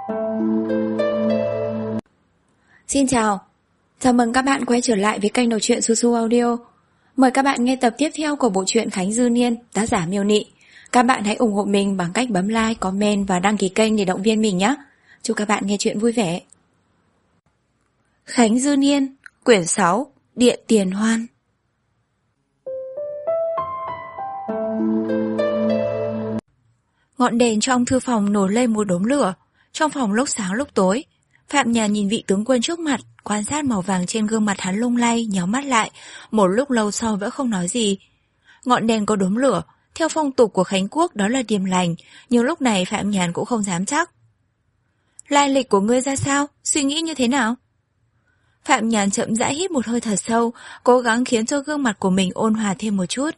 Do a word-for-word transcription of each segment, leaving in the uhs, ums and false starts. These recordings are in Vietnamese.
Xin chào, chào mừng các bạn quay trở lại với kênh đọc truyện Su Su Audio. Mời các bạn nghe tập tiếp theo của bộ truyện Khánh Dư Niên, tác giả Miêu Nị. Các bạn hãy ủng hộ mình bằng cách bấm like, comment và đăng ký kênh để động viên mình nhé. Chúc các bạn nghe truyện vui vẻ. Khánh Dư Niên, quyển sáu, Điện Tiền Hoan. Ngọn đèn trong thư phòng nổi lên một đốm lửa. Trong phòng lúc sáng lúc tối, Phạm Nhàn nhìn vị tướng quân trước mặt, quan sát màu vàng trên gương mặt hắn lung lay, nhắm mắt lại, một lúc lâu sau vẫn không nói gì. Ngọn đèn có đốm lửa, theo phong tục của Khánh Quốc đó là điềm lành, nhưng lúc này Phạm Nhàn cũng không dám chắc. Lai lịch của ngươi ra sao? Suy nghĩ như thế nào? Phạm Nhàn chậm rãi hít một hơi thật sâu, cố gắng khiến cho gương mặt của mình ôn hòa thêm một chút.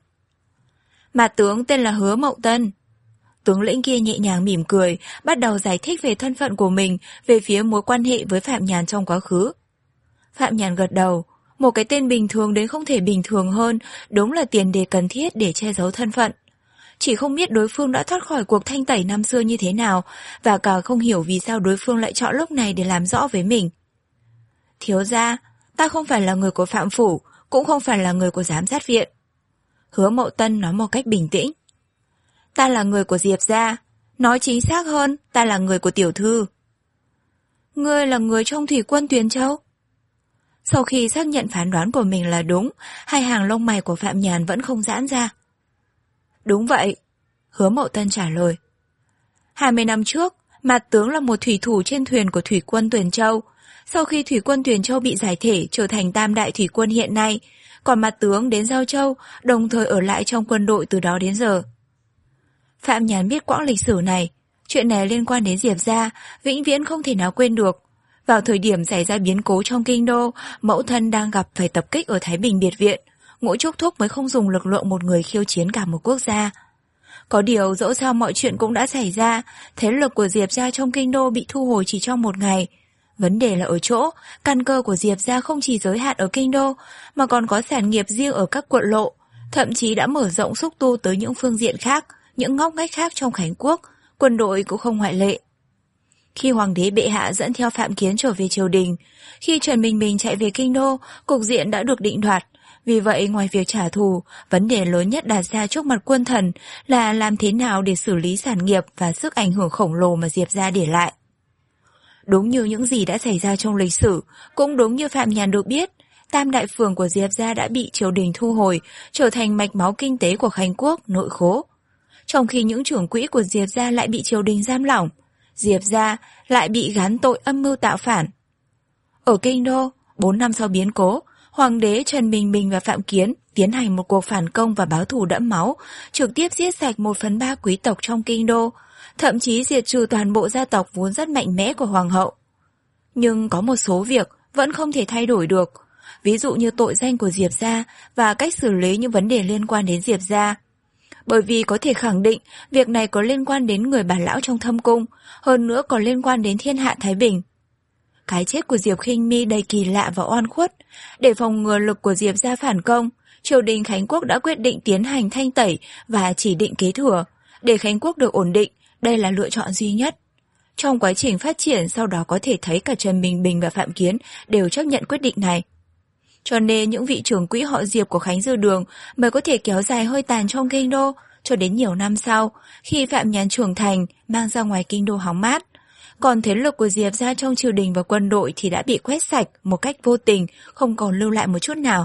Mà tướng tên là Hứa Mậu Tân. Tướng lĩnh kia nhẹ nhàng mỉm cười, bắt đầu giải thích về thân phận của mình, về phía mối quan hệ với Phạm Nhàn trong quá khứ. Phạm Nhàn gật đầu, một cái tên bình thường đến không thể bình thường hơn, đúng là tiền đề cần thiết để che giấu thân phận. Chỉ không biết đối phương đã thoát khỏi cuộc thanh tẩy năm xưa như thế nào, và cả không hiểu vì sao đối phương lại chọn lúc này để làm rõ với mình. Thiếu gia, ta không phải là người của Phạm Phủ, cũng không phải là người của giám sát viện. Hứa Mậu Tân nói một cách bình tĩnh. Ta là người của Diệp gia, nói chính xác hơn, ta là người của tiểu thư. Ngươi là người trong thủy quân Tuyền Châu? Sau khi xác nhận phán đoán của mình là đúng, hai hàng lông mày của Phạm Nhàn vẫn không giãn ra. Đúng vậy, Hứa Mậu Tân trả lời. Hai mươi năm trước, Mạt tướng là một thủy thủ trên thuyền của thủy quân Tuyền Châu. Sau khi thủy quân Tuyền Châu bị giải thể trở thành tam đại thủy quân hiện nay, còn Mạt tướng đến Giao Châu, đồng thời ở lại trong quân đội từ đó đến giờ. Phạm Nhàn biết quãng lịch sử này, chuyện này liên quan đến Diệp gia, vĩnh viễn không thể nào quên được. Vào thời điểm xảy ra biến cố trong kinh đô, mẫu thân đang gặp phải tập kích ở Thái Bình Biệt Viện, Ngũ Trúc Thúc mới không dùng lực lượng một người khiêu chiến cả một quốc gia. Có điều dẫu sao mọi chuyện cũng đã xảy ra, thế lực của Diệp gia trong kinh đô bị thu hồi chỉ trong một ngày. Vấn đề là ở chỗ, căn cơ của Diệp gia không chỉ giới hạn ở kinh đô, mà còn có sản nghiệp riêng ở các quận lộ, thậm chí đã mở rộng xúc tu tới những phương diện khác, những ngóc ngách khác trong Khánh Quốc, quân đội cũng không ngoại lệ. Khi Hoàng đế bệ hạ dẫn theo Phạm Kiến trở về triều đình, khi Trần Bình Bình chạy về kinh đô, cục diện đã được định đoạt. Vì vậy, ngoài việc trả thù, vấn đề lớn nhất đặt ra trước mặt quân thần là làm thế nào để xử lý sản nghiệp và sức ảnh hưởng khổng lồ mà Diệp gia để lại. Đúng như những gì đã xảy ra trong lịch sử, cũng đúng như Phạm Nhàn được biết, tam đại phường của Diệp gia đã bị triều đình thu hồi, trở thành mạch máu kinh tế của Khánh Quốc, nội khố. Trong khi những trưởng quỹ của Diệp gia lại bị triều đình giam lỏng, Diệp gia lại bị gán tội âm mưu tạo phản. Ở kinh đô, bốn năm sau biến cố, Hoàng đế Trần Bình Bình và Phạm Kiến tiến hành một cuộc phản công và báo thù đẫm máu, trực tiếp giết sạch một phần ba quý tộc trong kinh đô, thậm chí diệt trừ toàn bộ gia tộc vốn rất mạnh mẽ của Hoàng hậu. Nhưng có một số việc vẫn không thể thay đổi được, ví dụ như tội danh của Diệp gia và cách xử lý những vấn đề liên quan đến Diệp gia. Bởi vì có thể khẳng định việc này có liên quan đến người bà lão trong thâm cung, hơn nữa còn liên quan đến thiên hạ Thái Bình. Cái chết của Diệp Khinh Mi đầy kỳ lạ và oan khuất. Để phòng ngừa lực của Diệp gia phản công, triều đình Khánh Quốc đã quyết định tiến hành thanh tẩy và chỉ định kế thừa. Để Khánh Quốc được ổn định, đây là lựa chọn duy nhất. Trong quá trình phát triển sau đó có thể thấy cả Trần Bình Bình và Phạm Kiến đều chấp nhận quyết định này. Cho nên những vị trưởng quỹ họ Diệp của Khánh Dư Đường mới có thể kéo dài hơi tàn trong kinh đô, cho đến nhiều năm sau, khi Phạm Nhàn trưởng thành, mang ra ngoài kinh đô hóng mát. Còn thế lực của Diệp gia trong triều đình và quân đội thì đã bị quét sạch một cách vô tình, không còn lưu lại một chút nào.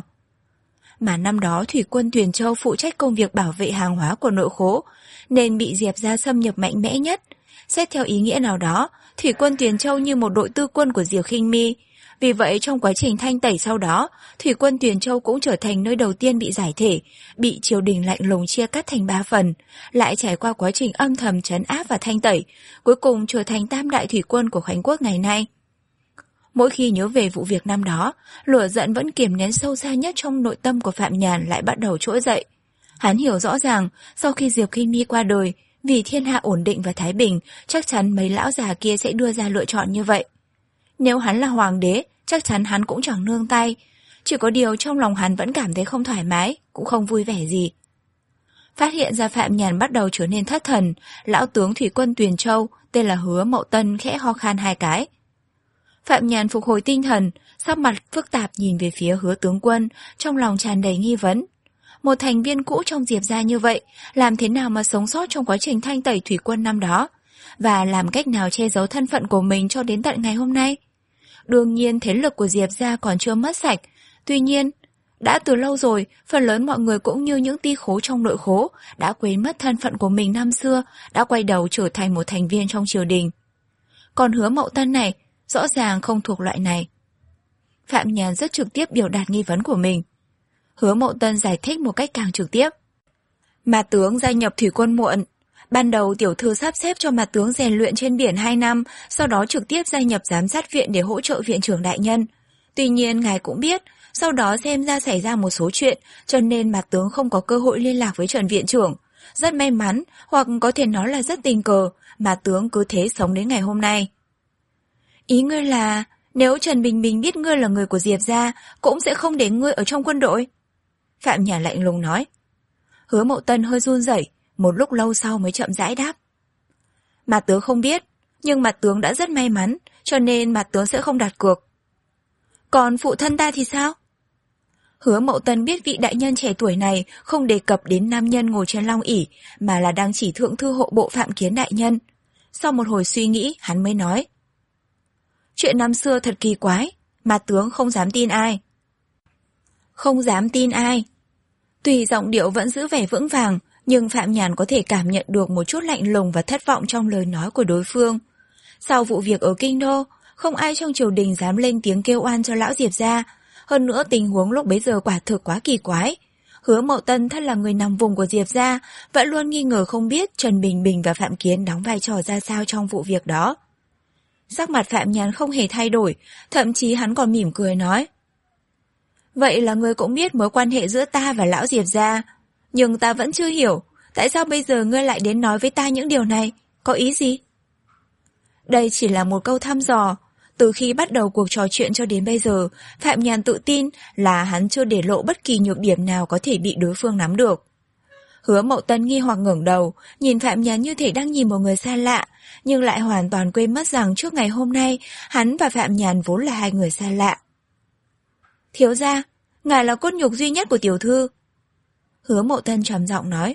Mà năm đó thủy quân Tuyền Châu phụ trách công việc bảo vệ hàng hóa của nội khố, nên bị Diệp gia xâm nhập mạnh mẽ nhất. Xét theo ý nghĩa nào đó, thủy quân Tuyền Châu như một đội tư quân của Diệp Khinh Mi. Vì vậy trong quá trình thanh tẩy sau đó, thủy quân Tuyền Châu cũng trở thành nơi đầu tiên bị giải thể, bị triều đình lạnh lùng chia cắt thành ba phần, lại trải qua quá trình âm thầm trấn áp và thanh tẩy, cuối cùng trở thành tam đại thủy quân của Khánh Quốc ngày nay. Mỗi khi nhớ về vụ việc năm đó, lửa giận vẫn kiềm nén sâu xa nhất trong nội tâm của Phạm Nhàn lại bắt đầu trỗi dậy. Hắn hiểu rõ ràng, sau khi Diệp Khinh Mi qua đời, vì thiên hạ ổn định và thái bình, chắc chắn mấy lão già kia sẽ đưa ra lựa chọn như vậy. Nếu hắn là hoàng đế, chắc chắn hắn cũng chẳng nương tay. Chỉ có điều trong lòng hắn vẫn cảm thấy không thoải mái, cũng không vui vẻ gì. Phát hiện ra Phạm Nhàn bắt đầu trở nên thất thần, lão tướng thủy quân Tuyền Châu, tên là Hứa Mậu Tân, khẽ ho khan hai cái. Phạm Nhàn phục hồi tinh thần, sắc mặt phức tạp nhìn về phía Hứa tướng quân, trong lòng tràn đầy nghi vấn. Một thành viên cũ trong Diệp gia như vậy, làm thế nào mà sống sót trong quá trình thanh tẩy thủy quân năm đó? Và làm cách nào che giấu thân phận của mình cho đến tận ngày hôm nay? Đương nhiên thế lực của Diệp gia còn chưa mất sạch, tuy nhiên, đã từ lâu rồi, phần lớn mọi người cũng như những ti khố trong nội khố, đã quên mất thân phận của mình năm xưa, đã quay đầu trở thành một thành viên trong triều đình. Còn Hứa Mậu Tân này, rõ ràng không thuộc loại này. Phạm Nhàn rất trực tiếp biểu đạt nghi vấn của mình. Hứa Mậu Tân giải thích một cách càng trực tiếp. Mà tướng gia nhập thủy quân muộn. Ban đầu tiểu thư sắp xếp cho mà tướng rèn luyện trên biển hai năm, sau đó trực tiếp gia nhập giám sát viện để hỗ trợ viện trưởng đại nhân. Tuy nhiên ngài cũng biết, sau đó xem ra xảy ra một số chuyện, cho nên mà tướng không có cơ hội liên lạc với Trần viện trưởng. Rất may mắn, hoặc có thể nói là rất tình cờ, mà tướng cứ thế sống đến ngày hôm nay. Ý ngươi là, nếu Trần Bình Bình biết ngươi là người của Diệp gia, cũng sẽ không để ngươi ở trong quân đội? Phạm Nhàn lạnh lùng nói. Hứa Mậu Tân hơi run rẩy, một lúc lâu sau mới chậm rãi đáp. Mà tướng không biết, nhưng mà tướng đã rất may mắn, cho nên mà tướng sẽ không đặt cược. Còn phụ thân ta thì sao? Hứa Mậu Tân biết vị đại nhân trẻ tuổi này không đề cập đến nam nhân ngồi trên long ỷ, mà là đang chỉ thượng thư hộ bộ Phạm Kiến đại nhân. Sau một hồi suy nghĩ, hắn mới nói. Chuyện năm xưa thật kỳ quái, mà tướng không dám tin ai. Không dám tin ai. Tuy giọng điệu vẫn giữ vẻ vững vàng, nhưng Phạm Nhàn có thể cảm nhận được một chút lạnh lùng và thất vọng trong lời nói của đối phương. Sau vụ việc ở Kinh Đô, không ai trong triều đình dám lên tiếng kêu oan cho lão Diệp gia. Hơn nữa tình huống lúc bấy giờ quả thực quá kỳ quái. Hứa Mậu Tân thân là người nằm vùng của Diệp gia, vẫn luôn nghi ngờ không biết Trần Bình Bình và Phạm Kiến đóng vai trò ra sao trong vụ việc đó. Sắc mặt Phạm Nhàn không hề thay đổi, thậm chí hắn còn mỉm cười nói. Vậy là ngươi cũng biết mối quan hệ giữa ta và lão Diệp gia, nhưng ta vẫn chưa hiểu, tại sao bây giờ ngươi lại đến nói với ta những điều này, có ý gì? Đây chỉ là một câu thăm dò. Từ khi bắt đầu cuộc trò chuyện cho đến bây giờ, Phạm Nhàn tự tin là hắn chưa để lộ bất kỳ nhược điểm nào có thể bị đối phương nắm được. Hứa Mậu Tân nghi hoặc ngẩng đầu, nhìn Phạm Nhàn như thể đang nhìn một người xa lạ, nhưng lại hoàn toàn quên mất rằng trước ngày hôm nay, hắn và Phạm Nhàn vốn là hai người xa lạ. Thiếu gia, ngài là cốt nhục duy nhất của tiểu thư. Hứa Mậu Tân trầm giọng nói.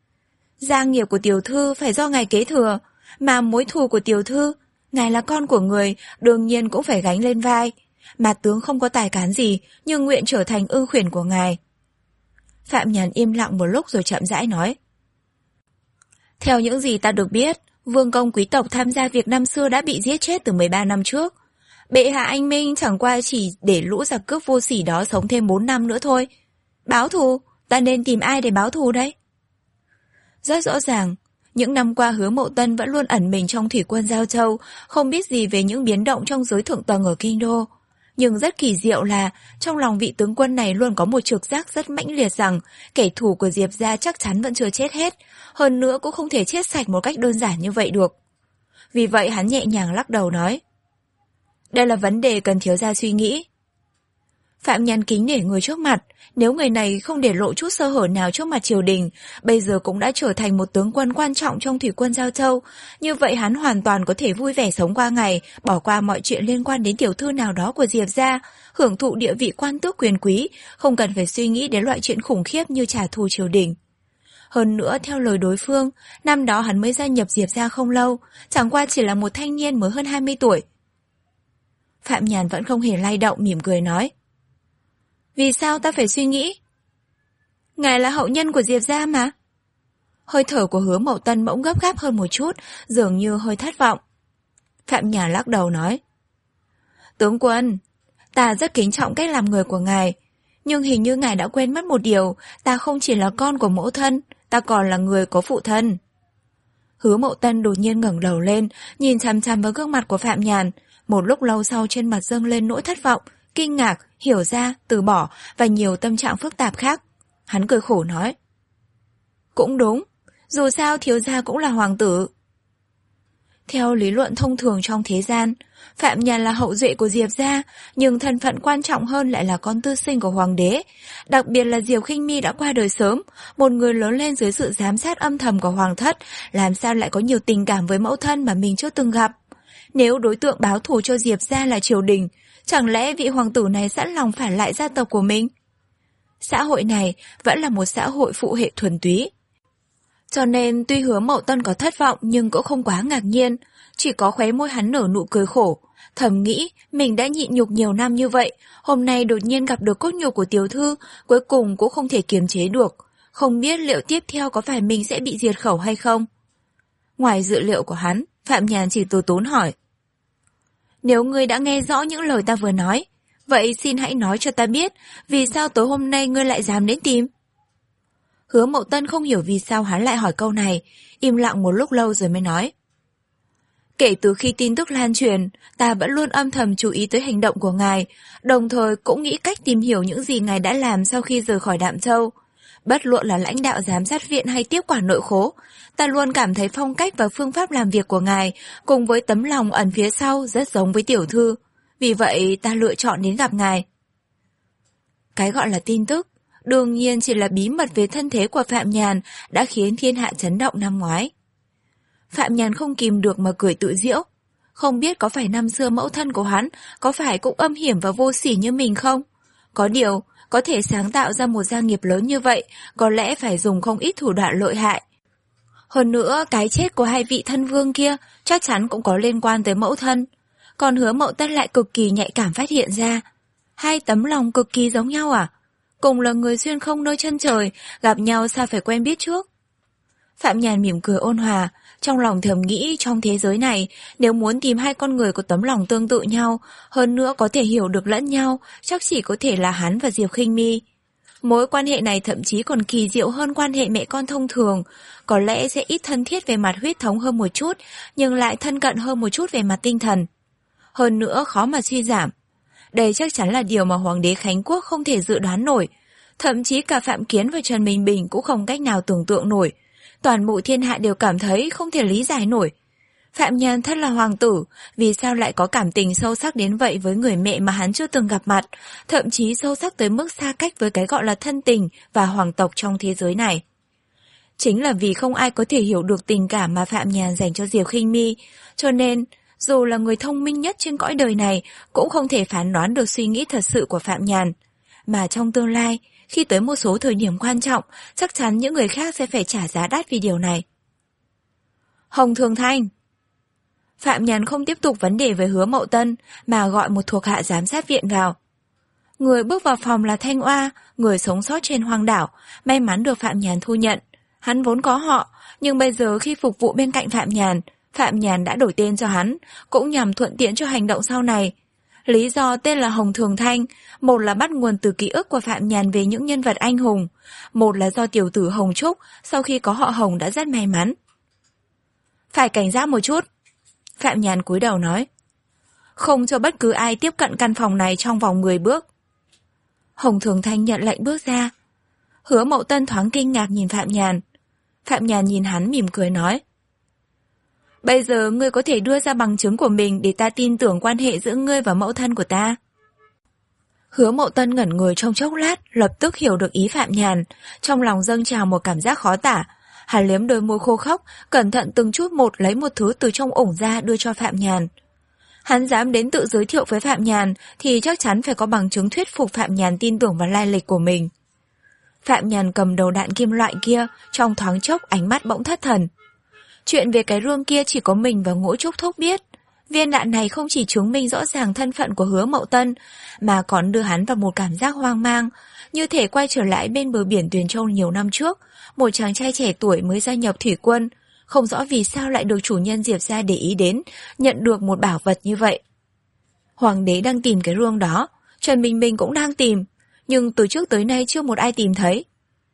Gia nghiệp của tiểu thư phải do ngài kế thừa, mà mối thù của tiểu thư, ngài là con của người, đương nhiên cũng phải gánh lên vai. Mà tướng không có tài cán gì, nhưng nguyện trở thành ưng khuyển của ngài. Phạm Nhàn im lặng một lúc rồi chậm rãi nói. Theo những gì ta được biết, vương công quý tộc tham gia việc năm xưa đã bị giết chết từ mười ba năm trước. Bệ hạ anh minh chẳng qua chỉ để lũ giặc cướp vô sỉ đó sống thêm bốn năm nữa thôi. Báo thù, ta nên tìm ai để báo thù đấy? Rất rõ ràng, những năm qua Hứa Mậu Tân vẫn luôn ẩn mình trong thủy quân Giao Châu, không biết gì về những biến động trong giới thượng tầng ở Kinh Đô. Nhưng rất kỳ diệu là, trong lòng vị tướng quân này luôn có một trực giác rất mãnh liệt rằng kẻ thù của Diệp gia chắc chắn vẫn chưa chết hết, hơn nữa cũng không thể chết sạch một cách đơn giản như vậy được. Vì vậy hắn nhẹ nhàng lắc đầu nói. Đây là vấn đề cần thiếu gia suy nghĩ. Phạm Nhàn kính nể người trước mặt, nếu người này không để lộ chút sơ hở nào trước mặt triều đình, bây giờ cũng đã trở thành một tướng quân quan trọng trong thủy quân Giao Châu, như vậy hắn hoàn toàn có thể vui vẻ sống qua ngày, bỏ qua mọi chuyện liên quan đến tiểu thư nào đó của Diệp gia, hưởng thụ địa vị quan tước quyền quý, không cần phải suy nghĩ đến loại chuyện khủng khiếp như trả thù triều đình. Hơn nữa, theo lời đối phương, năm đó hắn mới gia nhập Diệp gia không lâu, chẳng qua chỉ là một thanh niên mới hơn hai mươi tuổi. Phạm Nhàn vẫn không hề lay động, mỉm cười nói. Vì sao ta phải suy nghĩ? Ngài là hậu nhân của Diệp gia mà. Hơi thở của Hứa Mậu Tân bỗng gấp gáp hơn một chút, dường như hơi thất vọng. Phạm Nhàn lắc đầu nói. Tướng quân, ta rất kính trọng cách làm người của ngài, nhưng hình như ngài đã quên mất một điều, ta không chỉ là con của mẫu thân, ta còn là người có phụ thân. Hứa Mậu Tân đột nhiên ngẩng đầu lên, nhìn chằm chằm vào gương mặt của Phạm Nhàn, một lúc lâu sau trên mặt dâng lên nỗi thất vọng, kinh ngạc, hiểu ra, từ bỏ và nhiều tâm trạng phức tạp khác. Hắn cười khổ nói. Cũng đúng, dù sao thiếu gia cũng là hoàng tử. Theo lý luận thông thường trong thế gian, Phạm Nhàn là hậu duệ của Diệp gia, nhưng thân phận quan trọng hơn lại là con tư sinh của hoàng đế. Đặc biệt là Diệp Khinh My đã qua đời sớm, một người lớn lên dưới sự giám sát âm thầm của hoàng thất, làm sao lại có nhiều tình cảm với mẫu thân mà mình chưa từng gặp. Nếu đối tượng báo thù cho Diệp gia là triều đình, chẳng lẽ vị hoàng tử này sẵn lòng phản lại gia tộc của mình? Xã hội này vẫn là một xã hội phụ hệ thuần túy. Cho nên tuy Hứa Mậu Tân có thất vọng nhưng cũng không quá ngạc nhiên, chỉ có khóe môi hắn nở nụ cười khổ, thầm nghĩ mình đã nhịn nhục nhiều năm như vậy, hôm nay đột nhiên gặp được cốt nhục của tiểu thư, cuối cùng cũng không thể kiềm chế được, không biết liệu tiếp theo có phải mình sẽ bị diệt khẩu hay không. Ngoài dự liệu của hắn, Phạm Nhàn chỉ từ tốn hỏi: Nếu ngươi đã nghe rõ những lời ta vừa nói, vậy xin hãy nói cho ta biết, vì sao tối hôm nay ngươi lại dám đến tìm? Hứa Mậu Tân không hiểu vì sao hắn lại hỏi câu này, im lặng một lúc lâu rồi mới nói: Kể từ khi tin tức lan truyền, ta vẫn luôn âm thầm chú ý tới hành động của ngài, đồng thời cũng nghĩ cách tìm hiểu những gì ngài đã làm sau khi rời khỏi Đạm Châu. Bất luận là lãnh đạo giám sát viện hay tiếp quản nội khố, ta luôn cảm thấy phong cách và phương pháp làm việc của ngài, cùng với tấm lòng ẩn phía sau rất giống với tiểu thư. Vì vậy ta lựa chọn đến gặp ngài. Cái gọi là tin tức, đương nhiên chỉ là bí mật về thân thế của Phạm Nhàn đã khiến thiên hạ chấn động năm ngoái. Phạm Nhàn không kìm được mà cười tự giễu. Không biết có phải năm xưa mẫu thân của hắn có phải cũng âm hiểm và vô sỉ như mình không? Có điều, có thể sáng tạo ra một gia nghiệp lớn như vậy, có lẽ phải dùng không ít thủ đoạn lợi hại. Hơn nữa, cái chết của hai vị thân vương kia chắc chắn cũng có liên quan tới mẫu thân. Còn Hứa Mậu Tân lại cực kỳ nhạy cảm phát hiện ra. Hai tấm lòng cực kỳ giống nhau à? Cùng là người xuyên không nơi chân trời, gặp nhau sao phải quen biết trước? Phạm Nhàn mỉm cười ôn hòa, trong lòng thầm nghĩ trong thế giới này, nếu muốn tìm hai con người có tấm lòng tương tự nhau, hơn nữa có thể hiểu được lẫn nhau, chắc chỉ có thể là hắn và Diệp Khinh My. Mối quan hệ này thậm chí còn kỳ diệu hơn quan hệ mẹ con thông thường, có lẽ sẽ ít thân thiết về mặt huyết thống hơn một chút, nhưng lại thân cận hơn một chút về mặt tinh thần. Hơn nữa khó mà suy giảm. Đây chắc chắn là điều mà Hoàng đế Khánh Quốc không thể dự đoán nổi. Thậm chí cả Phạm Kiến và Trần Bình Bình cũng không cách nào tưởng tượng nổi. Toàn bộ thiên hạ đều cảm thấy không thể lý giải nổi. Phạm Nhàn thân là hoàng tử, vì sao lại có cảm tình sâu sắc đến vậy với người mẹ mà hắn chưa từng gặp mặt, thậm chí sâu sắc tới mức xa cách với cái gọi là thân tình và hoàng tộc trong thế giới này. Chính là vì không ai có thể hiểu được tình cảm mà Phạm Nhàn dành cho Diệp Khinh My, cho nên dù là người thông minh nhất trên cõi đời này cũng không thể phán đoán được suy nghĩ thật sự của Phạm Nhàn. Mà trong tương lai, khi tới một số thời điểm quan trọng, chắc chắn những người khác sẽ phải trả giá đắt vì điều này. Hồng Thường Thanh. Phạm Nhàn không tiếp tục vấn đề với Hứa Mậu Tân, mà gọi một thuộc hạ giám sát viện vào. Người bước vào phòng là Thanh Oa, người sống sót trên hoang đảo, may mắn được Phạm Nhàn thu nhận. Hắn vốn có họ, nhưng bây giờ khi phục vụ bên cạnh Phạm Nhàn, Phạm Nhàn đã đổi tên cho hắn, cũng nhằm thuận tiện cho hành động sau này. Lý do tên là Hồng Thường Thanh, một là bắt nguồn từ ký ức của Phạm Nhàn về những nhân vật anh hùng, một là do tiểu tử Hồng Trúc sau khi có họ Hồng đã rất may mắn. Phải cảnh giác một chút, Phạm Nhàn cúi đầu nói. Không cho bất cứ ai tiếp cận căn phòng này trong vòng mười bước. Hồng Thường Thanh nhận lệnh bước ra. Hứa Mậu Tân thoáng kinh ngạc nhìn Phạm Nhàn. Phạm Nhàn nhìn hắn mỉm cười nói. Bây giờ ngươi có thể đưa ra bằng chứng của mình để ta tin tưởng quan hệ giữa ngươi và mẫu thân của ta. Hứa Mậu Tân ngẩn người trong chốc lát, lập tức hiểu được ý Phạm Nhàn, trong lòng dâng trào một cảm giác khó tả. Hắn liếm đôi môi khô khốc, cẩn thận từng chút một lấy một thứ từ trong ủng ra đưa cho Phạm Nhàn. Hắn dám đến tự giới thiệu với Phạm Nhàn thì chắc chắn phải có bằng chứng thuyết phục Phạm Nhàn tin tưởng vào lai lịch của mình. Phạm Nhàn cầm đầu đạn kim loại kia, trong thoáng chốc ánh mắt bỗng thất thần. Chuyện về cái rương kia chỉ có mình và Ngũ Trúc Thúc biết. Viên đạn này không chỉ chứng minh rõ ràng thân phận của Hứa Mậu Tân, mà còn đưa hắn vào một cảm giác hoang mang, như thể quay trở lại bên bờ biển Tuyền Châu nhiều năm trước, một chàng trai trẻ tuổi mới gia nhập thủy quân, không rõ vì sao lại được chủ nhân Diệp gia để ý đến, nhận được một bảo vật như vậy. Hoàng đế đang tìm cái rương đó, Trần Bình Bình cũng đang tìm, nhưng từ trước tới nay chưa một ai tìm thấy.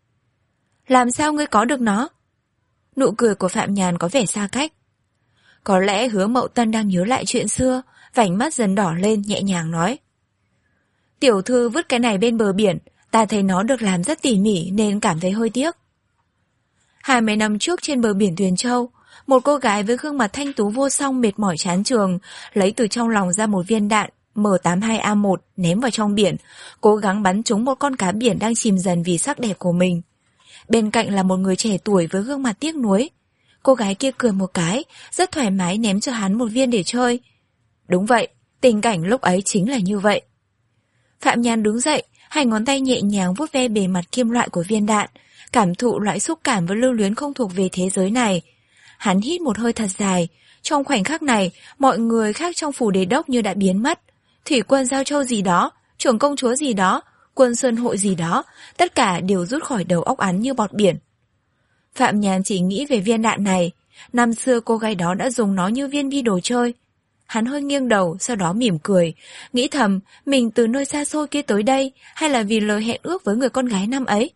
Làm sao ngươi có được nó? Nụ cười của Phạm Nhàn có vẻ xa cách. Có lẽ Hứa Mậu Tân đang nhớ lại chuyện xưa, vành mắt dần đỏ lên nhẹ nhàng nói. Tiểu thư vứt cái này bên bờ biển, ta thấy nó được làm rất tỉ mỉ nên cảm thấy hơi tiếc. Hai mươi năm trước trên bờ biển Tuyền Châu, Một cô gái với gương mặt thanh tú vô song mệt mỏi chán trường, lấy từ trong lòng ra một viên đạn M tám hai A một ném vào trong biển, cố gắng bắn trúng một con cá biển đang chìm dần vì sắc đẹp của mình. Bên cạnh là một người trẻ tuổi với gương mặt tiếc nuối. Cô gái kia cười một cái, rất thoải mái ném cho hắn một viên để chơi. Đúng vậy, tình cảnh lúc ấy chính là như vậy. Phạm Nhàn đứng dậy, hai ngón tay nhẹ nhàng vuốt ve bề mặt kim loại của viên đạn, cảm thụ loại xúc cảm và lưu luyến không thuộc về thế giới này. Hắn hít một hơi thật dài. Trong khoảnh khắc này, mọi người khác trong phủ đế đốc như đã biến mất. Thủy quân Giao Châu gì đó, trưởng công chúa gì đó, quân sơn hội gì đó, tất cả đều rút khỏi đầu óc hắn như bọt biển. Phạm Nhàn chỉ nghĩ về viên đạn này. Năm xưa cô gái đó đã dùng nó như viên bi đồ chơi. Hắn hơi nghiêng đầu, sau đó mỉm cười, nghĩ thầm mình từ nơi xa xôi kia tới đây, hay là vì lời hẹn ước với người con gái năm ấy.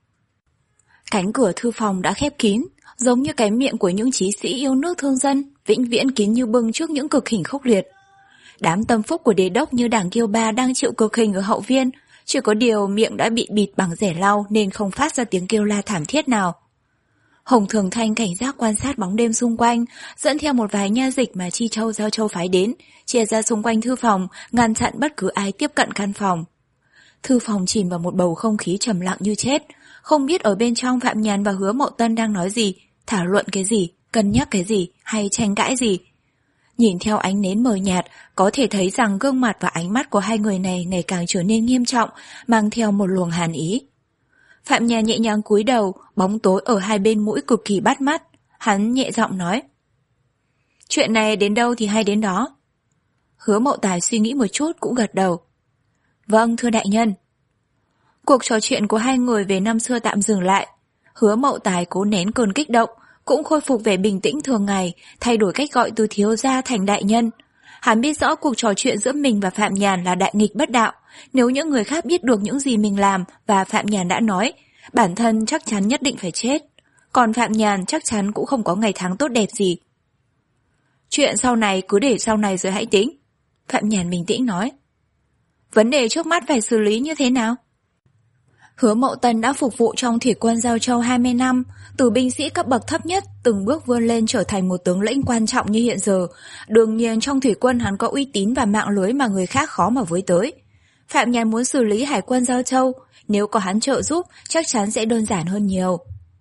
Cánh cửa thư phòng đã khép kín, giống như cái miệng của những chí sĩ yêu nước thương dân, vĩnh viễn kín như bưng trước những cực hình khốc liệt. Đám tâm phúc của đế đốc như đảng Kiêu Ba đang chịu cực hình ở hậu viên, chỉ có điều miệng đã bị bịt bằng rẻ lau nên không phát ra tiếng kêu la thảm thiết nào. Hồng Thường Thanh cảnh giác quan sát bóng đêm xung quanh, dẫn theo một vài nha dịch mà Chi Châu Giao Châu phái đến, chia ra xung quanh thư phòng, ngăn chặn bất cứ ai tiếp cận căn phòng. Thư phòng chìm vào một bầu không khí trầm lặng như chết, không biết ở bên trong Phạm Nhàn và Hứa Mậu Tân đang nói gì, thảo luận cái gì, cân nhắc cái gì, hay tranh cãi gì. Nhìn theo ánh nến mờ nhạt, có thể thấy rằng gương mặt và ánh mắt của hai người này ngày càng trở nên nghiêm trọng, mang theo một luồng hàn ý. Phạm Nhàn nhẹ nhàng cúi đầu, bóng tối ở hai bên mũi cực kỳ bắt mắt. Hắn nhẹ giọng nói: Chuyện này đến đâu thì hay đến đó. Hứa Mậu Tài suy nghĩ một chút cũng gật đầu. Vâng, thưa đại nhân. Cuộc trò chuyện của hai người về năm xưa tạm dừng lại. Hứa Mậu Tài cố nén cơn kích động, cũng khôi phục vẻ bình tĩnh thường ngày, thay đổi cách gọi từ thiếu gia thành đại nhân. Hắn biết rõ cuộc trò chuyện giữa mình và Phạm Nhàn là đại nghịch bất đạo. Nếu những người khác biết được những gì mình làm và Phạm Nhàn đã nói, bản thân chắc chắn nhất định phải chết. Còn Phạm Nhàn chắc chắn cũng không có ngày tháng tốt đẹp gì. Chuyện sau này cứ để sau này rồi hãy tính. Phạm Nhàn bình tĩnh nói. Vấn đề trước mắt phải xử lý như thế nào? Hứa Mậu Tân đã phục vụ trong thủy quân Giao Châu hai mươi năm, từ binh sĩ cấp bậc thấp nhất từng bước vươn lên trở thành một tướng lĩnh quan trọng như hiện giờ. Đương nhiên trong thủy quân hắn có uy tín và mạng lưới mà người khác khó mà với tới. Phạm Nhàn muốn xử lý hải quân Giao Châu, nếu có hắn trợ giúp chắc chắn sẽ đơn giản hơn nhiều.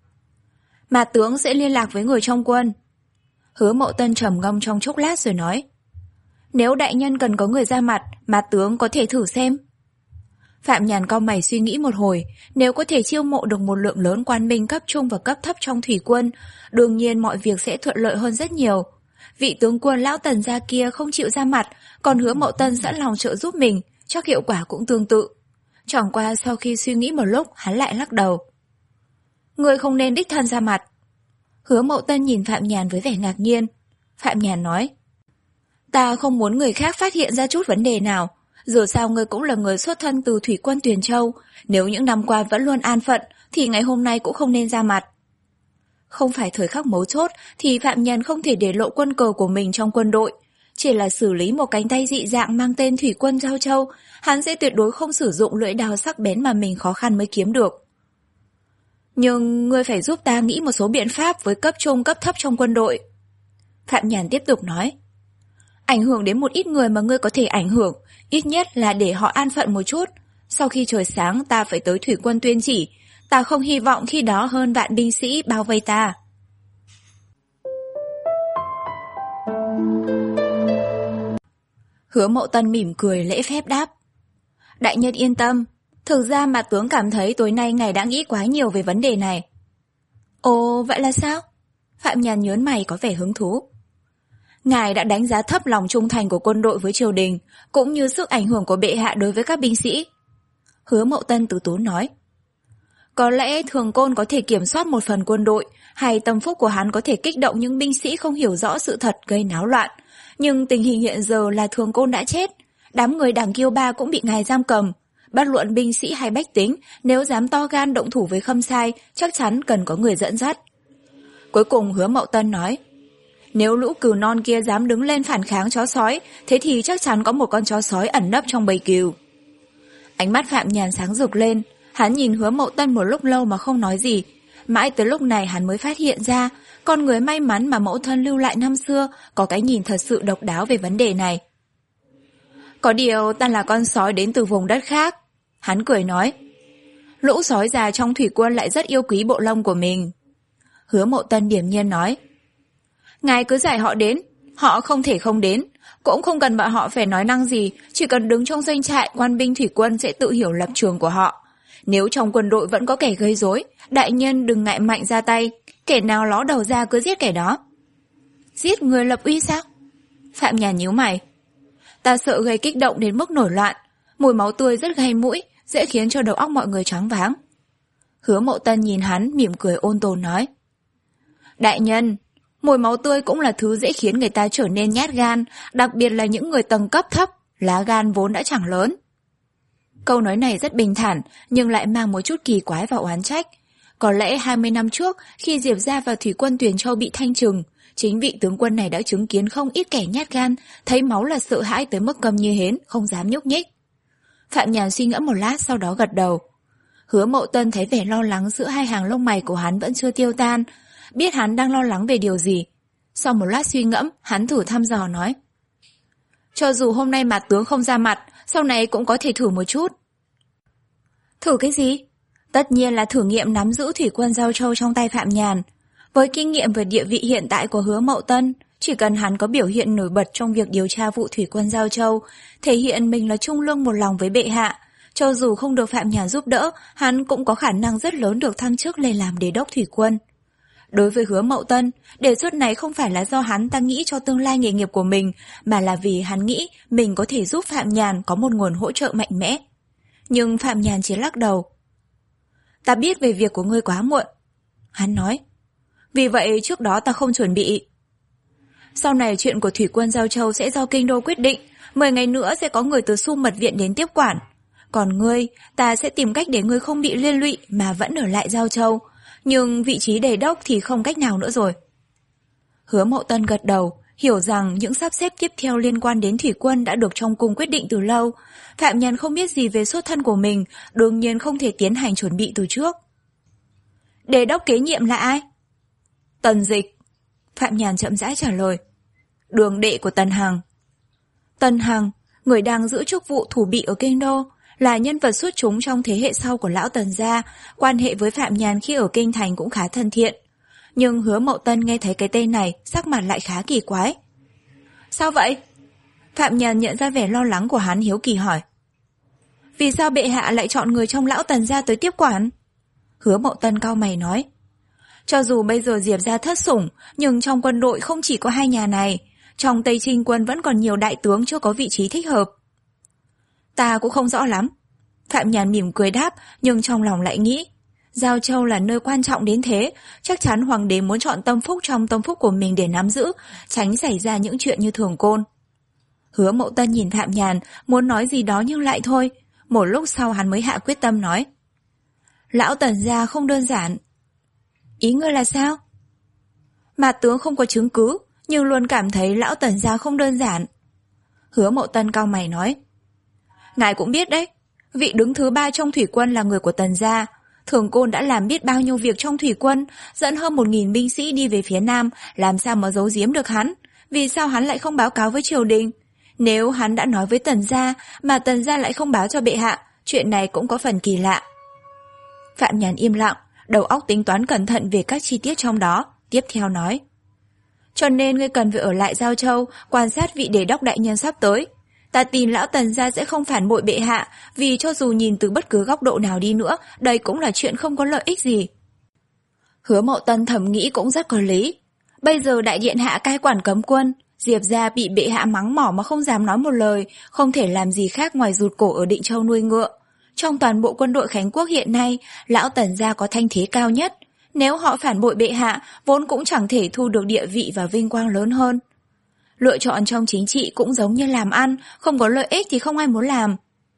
Mà tướng sẽ liên lạc với người trong quân. Hứa Mậu Tân trầm ngâm trong chốc lát rồi nói. Nếu đại nhân cần có người ra mặt, mà tướng có thể thử xem. Phạm Nhàn cau mày suy nghĩ một hồi, nếu có thể chiêu mộ được một lượng lớn quan binh cấp trung và cấp thấp trong thủy quân, đương nhiên mọi việc sẽ thuận lợi hơn rất nhiều. Vị tướng quân lão Tần gia kia không chịu ra mặt, còn Hứa Mậu Tân sẵn lòng trợ giúp mình, chắc hiệu quả cũng tương tự. Chẳng qua sau khi suy nghĩ một lúc, hắn lại lắc đầu. Người không nên đích thân ra mặt. Hứa Mậu Tân nhìn Phạm Nhàn với vẻ ngạc nhiên. Phạm Nhàn nói. Ta không muốn người khác phát hiện ra chút vấn đề nào. Dù sao ngươi cũng là người xuất thân từ thủy quân Tuyền Châu, nếu những năm qua vẫn luôn an phận thì ngày hôm nay cũng không nên ra mặt. Không phải thời khắc mấu chốt thì Phạm Nhàn không thể để lộ quân cờ của mình trong quân đội. Chỉ là xử lý một cánh tay dị dạng mang tên thủy quân Giao Châu, hắn sẽ tuyệt đối không sử dụng lưỡi đao sắc bén mà mình khó khăn mới kiếm được. Nhưng ngươi phải giúp ta nghĩ một số biện pháp với cấp trung cấp thấp trong quân đội. Phạm Nhàn tiếp tục nói. Ảnh hưởng đến một ít người mà ngươi có thể ảnh hưởng, ít nhất là để họ an phận một chút. Sau khi trời sáng ta phải tới thủy quân Tuyên Chỉ, ta không hy vọng khi đó hơn vạn binh sĩ bao vây ta. Hứa Mậu Tân mỉm cười lễ phép đáp. Đại nhân yên tâm, thực ra mà tướng cảm thấy tối nay ngài đã nghĩ quá nhiều về vấn đề này. Ồ, vậy là sao? Phạm Nhàn nhớn mày có vẻ hứng thú. Ngài đã đánh giá thấp lòng trung thành của quân đội với triều đình, cũng như sức ảnh hưởng của bệ hạ đối với các binh sĩ. Hứa Mậu Tân từ tốn nói. Có lẽ Thường Côn có thể kiểm soát một phần quân đội, hay tâm phúc của hắn có thể kích động những binh sĩ không hiểu rõ sự thật gây náo loạn. Nhưng tình hình hiện giờ là Thường Côn đã chết, đám người đảng Kiêu Ba cũng bị ngài giam cầm. Bất luận binh sĩ hay bách tính, nếu dám to gan động thủ với Khâm Sai, chắc chắn cần có người dẫn dắt. Cuối cùng Hứa Mậu Tân nói. Nếu lũ cừu non kia dám đứng lên phản kháng chó sói, thế thì chắc chắn có một con chó sói ẩn nấp trong bầy cừu. Ánh mắt Phạm Nhàn sáng rực lên, hắn nhìn Hứa Mậu Tân một lúc lâu mà không nói gì. Mãi tới lúc này hắn mới phát hiện ra, Con người may mắn mà mẫu thân lưu lại năm xưa có cái nhìn thật sự độc đáo về vấn đề này. Có điều ta là con sói đến từ vùng đất khác. Hắn cười nói. Lũ sói già trong thủy quân lại rất yêu quý bộ lông của mình. Hứa Mậu Tân điềm nhiên nói. Ngài cứ dạy họ đến, họ không thể không đến. Cũng không cần bọn họ phải nói năng gì, chỉ cần đứng trong doanh trại, quan binh thủy quân sẽ tự hiểu lập trường của họ. Nếu trong quân đội vẫn có kẻ gây rối, đại nhân đừng ngại mạnh ra tay, kẻ nào ló đầu ra cứ giết kẻ đó. Giết người lập uy sao? Phạm Nhàn nhíu mày. Ta sợ gây kích động đến mức nổi loạn, mùi máu tươi rất gây mũi, dễ khiến cho đầu óc mọi người choáng váng. Hứa Mậu Tân nhìn hắn mỉm cười ôn tồn nói. Đại nhân, mùi máu tươi cũng là thứ dễ khiến người ta trở nên nhát gan, đặc biệt là những người tầng cấp thấp, lá gan vốn đã chẳng lớn. Câu nói này rất bình thản, nhưng lại mang một chút kỳ quái và oán trách. Có lẽ hai mươi năm trước, khi Diệp Gia và Thủy quân Tuyền Châu bị thanh trừng, chính vị tướng quân này đã chứng kiến không ít kẻ nhát gan, thấy máu là sợ hãi tới mức câm như hến, không dám nhúc nhích. Phạm Nhàn suy ngẫm một lát sau đó gật đầu. Hứa Mậu Tân thấy vẻ lo lắng giữa hai hàng lông mày của hắn vẫn chưa tiêu tan, biết hắn đang lo lắng về điều gì. Sau một lát suy ngẫm, hắn thử thăm dò nói. Cho dù hôm nay Mạt tướng không ra mặt, sau này cũng có thể thử một chút. Thử cái gì? Tất nhiên là thử nghiệm nắm giữ thủy quân Giao Châu trong tay Phạm Nhàn. Với kinh nghiệm về địa vị hiện tại của Hứa Mậu Tân, chỉ cần hắn có biểu hiện nổi bật trong việc điều tra vụ thủy quân Giao Châu, thể hiện mình là trung lương một lòng với bệ hạ, cho dù không được Phạm Nhàn giúp đỡ, hắn cũng có khả năng rất lớn được thăng chức lên làm đế đốc thủy quân. Đối với Hứa Mậu Tân, đề xuất này không phải là do hắn ta nghĩ cho tương lai nghề nghiệp của mình, mà là vì hắn nghĩ mình có thể giúp Phạm Nhàn có một nguồn hỗ trợ mạnh mẽ. Nhưng Phạm Nhàn chỉ lắc đầu. Ta biết về việc của ngươi quá muộn. Hắn nói. Vì vậy trước đó ta không chuẩn bị. Sau này chuyện của thủy quân Giao Châu sẽ do kinh đô quyết định, mười ngày nữa sẽ có người từ Xu Mật Viện đến tiếp quản. Còn ngươi, ta sẽ tìm cách để ngươi không bị liên lụy mà vẫn ở lại Giao Châu. Nhưng vị trí đề đốc thì không cách nào nữa rồi. Hứa Mậu Tân gật đầu, hiểu rằng những sắp xếp tiếp theo liên quan đến thủy quân đã được trong cung quyết định từ lâu. Phạm Nhàn không biết gì về xuất thân của mình, đương nhiên không thể tiến hành chuẩn bị từ trước. Đề đốc kế nhiệm là ai? Tần Dịch. Phạm Nhàn chậm rãi trả lời. Đường đệ của Tần Hằng. Tần Hằng, người đang giữ chức vụ thủ bị ở kinh đô, là nhân vật xuất chúng trong thế hệ sau của lão Tần gia, quan hệ với Phạm Nhàn khi ở kinh thành cũng khá thân thiện. Nhưng Hứa Mậu Tân nghe thấy cái tên này, sắc mặt lại khá kỳ quái. Sao vậy? Phạm Nhàn nhận ra vẻ lo lắng của hắn, hiếu kỳ hỏi. Vì sao bệ hạ lại chọn người trong lão Tần gia tới tiếp quản? Hứa Mậu Tân cau mày nói. Cho dù bây giờ Diệp gia thất sủng, nhưng trong quân đội không chỉ có hai nhà này, trong Tây Trinh quân vẫn còn nhiều đại tướng chưa có vị trí thích hợp. Ta cũng không rõ lắm. Phạm Nhàn mỉm cười đáp, nhưng trong lòng lại nghĩ, Giao Châu là nơi quan trọng đến thế, chắc chắn hoàng đế muốn chọn tâm phúc trong tâm phúc của mình để nắm giữ, tránh xảy ra những chuyện như Thường Côn. Hứa Mậu Tân nhìn Phạm Nhàn, muốn nói gì đó nhưng lại thôi. Một lúc sau hắn mới hạ quyết tâm nói. Lão Tần gia không đơn giản. Ý ngươi là sao? Mạt tướng không có chứng cứ, nhưng luôn cảm thấy lão Tần gia không đơn giản. Hứa Mậu Tân cau mày nói. Ngài cũng biết đấy, vị đứng thứ ba trong thủy quân là người của Tần gia. Thường Côn đã làm biết bao nhiêu việc trong thủy quân, dẫn hơn một nghìn binh sĩ đi về phía nam, làm sao mà giấu giếm được hắn? Vì sao hắn lại không báo cáo với triều đình? Nếu hắn đã nói với Tần gia, mà Tần gia lại không báo cho bệ hạ, chuyện này cũng có phần kỳ lạ. Phạm Nhàn im lặng, đầu óc tính toán cẩn thận về các chi tiết trong đó, tiếp theo nói. Cho nên ngươi cần phải ở lại Giao Châu, quan sát vị đề đốc đại nhân sắp tới. Ta tin lão Tần gia sẽ không phản bội bệ hạ, vì cho dù nhìn từ bất cứ góc độ nào đi nữa, đây cũng là chuyện không có lợi ích gì. Hứa Mậu Tân thầm nghĩ cũng rất có lý. Bây giờ đại điện hạ cai quản cấm quân, Diệp gia bị bệ hạ mắng mỏ mà không dám nói một lời, không thể làm gì khác ngoài rụt cổ ở Định Châu nuôi ngựa. Trong toàn bộ quân đội Khánh Quốc hiện nay, lão Tần gia có thanh thế cao nhất. Nếu họ phản bội bệ hạ, vốn cũng chẳng thể thu được địa vị và vinh quang lớn hơn. Lựa chọn trong chính trị cũng giống như làm ăn, không có lợi ích thì không ai muốn làm.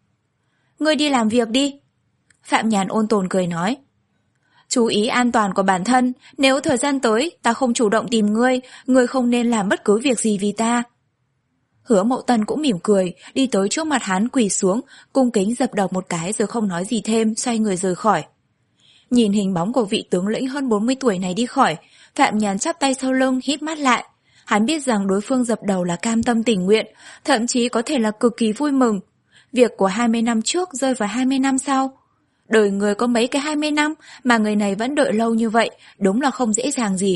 Ngươi đi làm việc đi. Phạm Nhàn ôn tồn cười nói. Chú ý an toàn của bản thân, nếu thời gian tới ta không chủ động tìm ngươi, ngươi không nên làm bất cứ việc gì vì ta. Hứa Mậu Tân cũng mỉm cười, đi tới trước mặt hắn quỳ xuống, cung kính dập đầu một cái rồi không nói gì thêm, xoay người rời khỏi. Nhìn hình bóng của vị tướng lĩnh hơn bốn mươi tuổi này đi khỏi, Phạm Nhàn chắp tay sau lưng, híp mắt lại. Hắn biết rằng đối phương dập đầu là cam tâm tình nguyện, thậm chí có thể là cực kỳ vui mừng. Việc của hai mươi năm trước rơi vào hai mươi năm sau. Đời người có mấy cái hai mươi năm mà người này vẫn đợi lâu như vậy, đúng là không dễ dàng gì.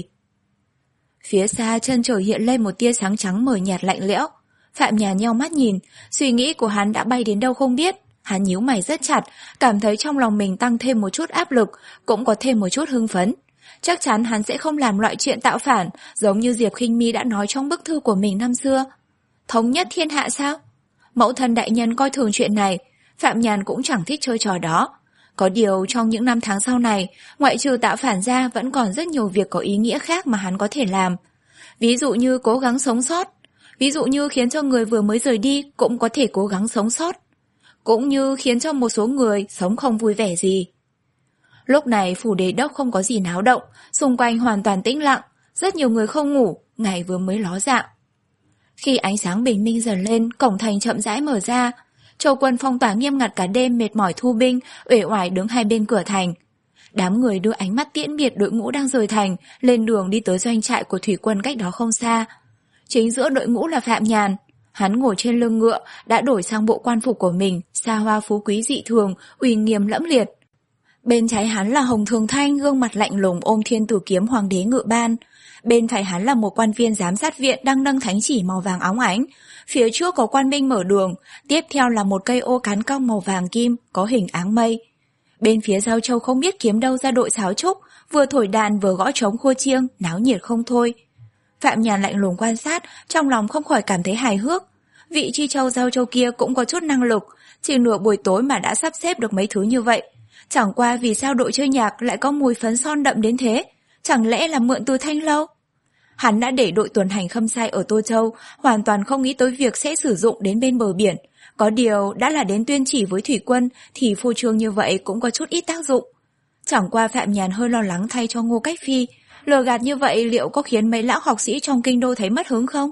Phía xa chân trời hiện lên một tia sáng trắng mờ nhạt lạnh lẽo. Phạm Nhàn nheo mắt nhìn, suy nghĩ của hắn đã bay đến đâu không biết. Hắn nhíu mày rất chặt, cảm thấy trong lòng mình tăng thêm một chút áp lực, cũng có thêm một chút hưng phấn. Chắc chắn hắn sẽ không làm loại chuyện tạo phản, giống như Diệp Khinh Mi đã nói trong bức thư của mình năm xưa. Thống nhất thiên hạ sao? Mẫu thân đại nhân coi thường chuyện này, Phạm Nhàn cũng chẳng thích chơi trò đó. Có điều trong những năm tháng sau này, ngoại trừ tạo phản ra vẫn còn rất nhiều việc có ý nghĩa khác mà hắn có thể làm. Ví dụ như cố gắng sống sót, ví dụ như khiến cho người vừa mới rời đi cũng có thể cố gắng sống sót, cũng như khiến cho một số người sống không vui vẻ gì. Lúc này phủ đế đốc không có gì náo động, xung quanh hoàn toàn tĩnh lặng, rất nhiều người không ngủ, ngày vừa mới ló dạng. Khi ánh sáng bình minh dần lên, cổng thành chậm rãi mở ra. Châu quân phong tỏa nghiêm ngặt cả đêm, mệt mỏi thu binh, uể oải đứng hai bên cửa thành. Đám người đưa ánh mắt tiễn biệt đội ngũ đang rời thành, lên đường đi tới doanh trại của thủy quân cách đó không xa. Chính giữa đội ngũ là Phạm Nhàn. Hắn ngồi trên lưng ngựa, đã đổi sang bộ quan phục của mình, xa hoa phú quý dị thường, uy nghiêm lẫm liệt. Bên trái hắn là Hồng Thường Thanh, gương mặt lạnh lùng ôm thiên tử kiếm hoàng đế ngự ban. Bên phải hắn là một quan viên giám sát viện đang nâng thánh chỉ màu vàng óng ánh. Phía trước có quan binh mở đường, tiếp theo là một cây ô cán cong màu vàng kim, có hình áng mây. Bên phía Giao Châu không biết kiếm đâu ra đội sáo trúc, vừa thổi đàn vừa gõ trống khua chiêng, náo nhiệt không thôi. Phạm Nhàn lạnh lùng quan sát, trong lòng không khỏi cảm thấy hài hước. Vị Chi Châu Giao Châu kia cũng có chút năng lực, chỉ nửa buổi tối mà đã sắp xếp được mấy thứ như vậy. Chẳng qua vì sao đội chơi nhạc lại có mùi phấn son đậm đến thế? Chẳng lẽ là mượn từ Thanh Lâu? Hắn đã để đội tuần hành khâm sai ở Tô Châu, hoàn toàn không nghĩ tới việc sẽ sử dụng đến bên bờ biển. Có điều đã là đến tuyên chỉ với thủy quân thì phô trương như vậy cũng có chút ít tác dụng. Chẳng qua Phạm Nhàn hơi lo lắng thay cho Ngô Cách Phi, lừa gạt như vậy liệu có khiến mấy lão học sĩ trong kinh đô thấy mất hứng không?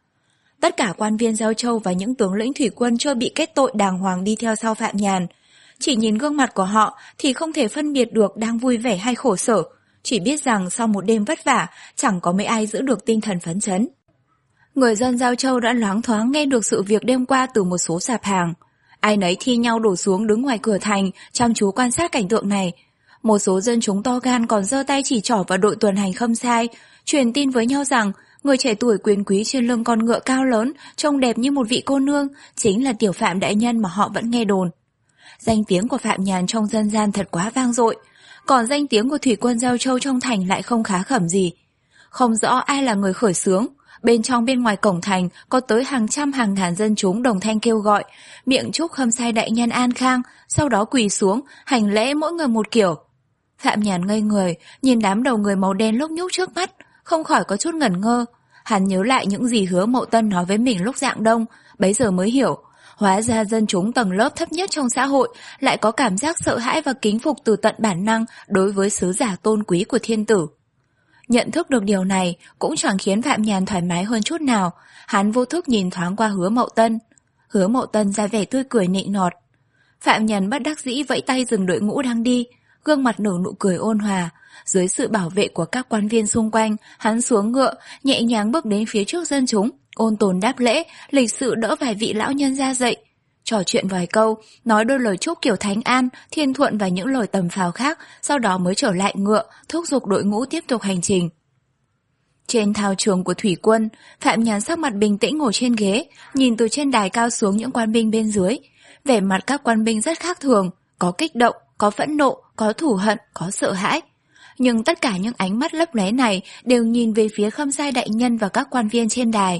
Tất cả quan viên Giao Châu và những tướng lĩnh thủy quân chưa bị kết tội đàng hoàng đi theo sau Phạm Nhàn. Chỉ nhìn gương mặt của họ thì không thể phân biệt được đang vui vẻ hay khổ sở, chỉ biết rằng sau một đêm vất vả chẳng có mấy ai giữ được tinh thần phấn chấn. Người dân Giao Châu đã loáng thoáng nghe được sự việc đêm qua từ một số sạp hàng. Ai nấy thi nhau đổ xuống đứng ngoài cửa thành, chăm chú quan sát cảnh tượng này. Một số dân chúng to gan còn giơ tay chỉ trỏ vào đội tuần hành khâm sai, truyền tin với nhau rằng người trẻ tuổi quyền quý trên lưng con ngựa cao lớn, trông đẹp như một vị cô nương, chính là tiểu Phạm đại nhân mà họ vẫn nghe đồn. Danh tiếng của Phạm Nhàn trong dân gian thật quá vang dội, còn danh tiếng của thủy quân Giao Châu trong thành lại không khá khẩm gì. Không rõ ai là người khởi xướng, bên trong bên ngoài cổng thành có tới hàng trăm hàng ngàn dân chúng đồng thanh kêu gọi, miệng chúc khâm sai đại nhân an khang, sau đó quỳ xuống, hành lễ mỗi người một kiểu. Phạm Nhàn ngây người, nhìn đám đầu người màu đen lúc nhúc trước mắt, không khỏi có chút ngẩn ngơ. Hắn nhớ lại những gì Hứa Mậu Tân nói với mình lúc Rạng Đông, bấy giờ mới hiểu. Hóa ra dân chúng tầng lớp thấp nhất trong xã hội lại có cảm giác sợ hãi và kính phục từ tận bản năng đối với sứ giả tôn quý của thiên tử. Nhận thức được điều này cũng chẳng khiến Phạm Nhàn thoải mái hơn chút nào, hắn vô thức nhìn thoáng qua Hứa Mậu Tân. Hứa Mậu Tân ra vẻ tươi cười nịnh nọt. Phạm Nhàn bất đắc dĩ vẫy tay dừng đội ngũ đang đi, gương mặt nở nụ cười ôn hòa. Dưới sự bảo vệ của các quan viên xung quanh, hắn xuống ngựa, nhẹ nhàng bước đến phía trước dân chúng, ôn tồn đáp lễ, lịch sự đỡ vài vị lão nhân ra dậy. Trò chuyện vài câu, nói đôi lời chúc kiểu thánh an, thiên thuận và những lời tầm phào khác, sau đó mới trở lại ngựa, thúc giục đội ngũ tiếp tục hành trình. Trên thao trường của thủy quân, Phạm Nhàn sắc mặt bình tĩnh ngồi trên ghế, nhìn từ trên đài cao xuống những quan binh bên dưới. Vẻ mặt các quan binh rất khác thường, có kích động, có phẫn nộ, có thù hận, có sợ hãi. Nhưng tất cả những ánh mắt lấp lóe này đều nhìn về phía khâm sai đại nhân và các quan viên trên đài.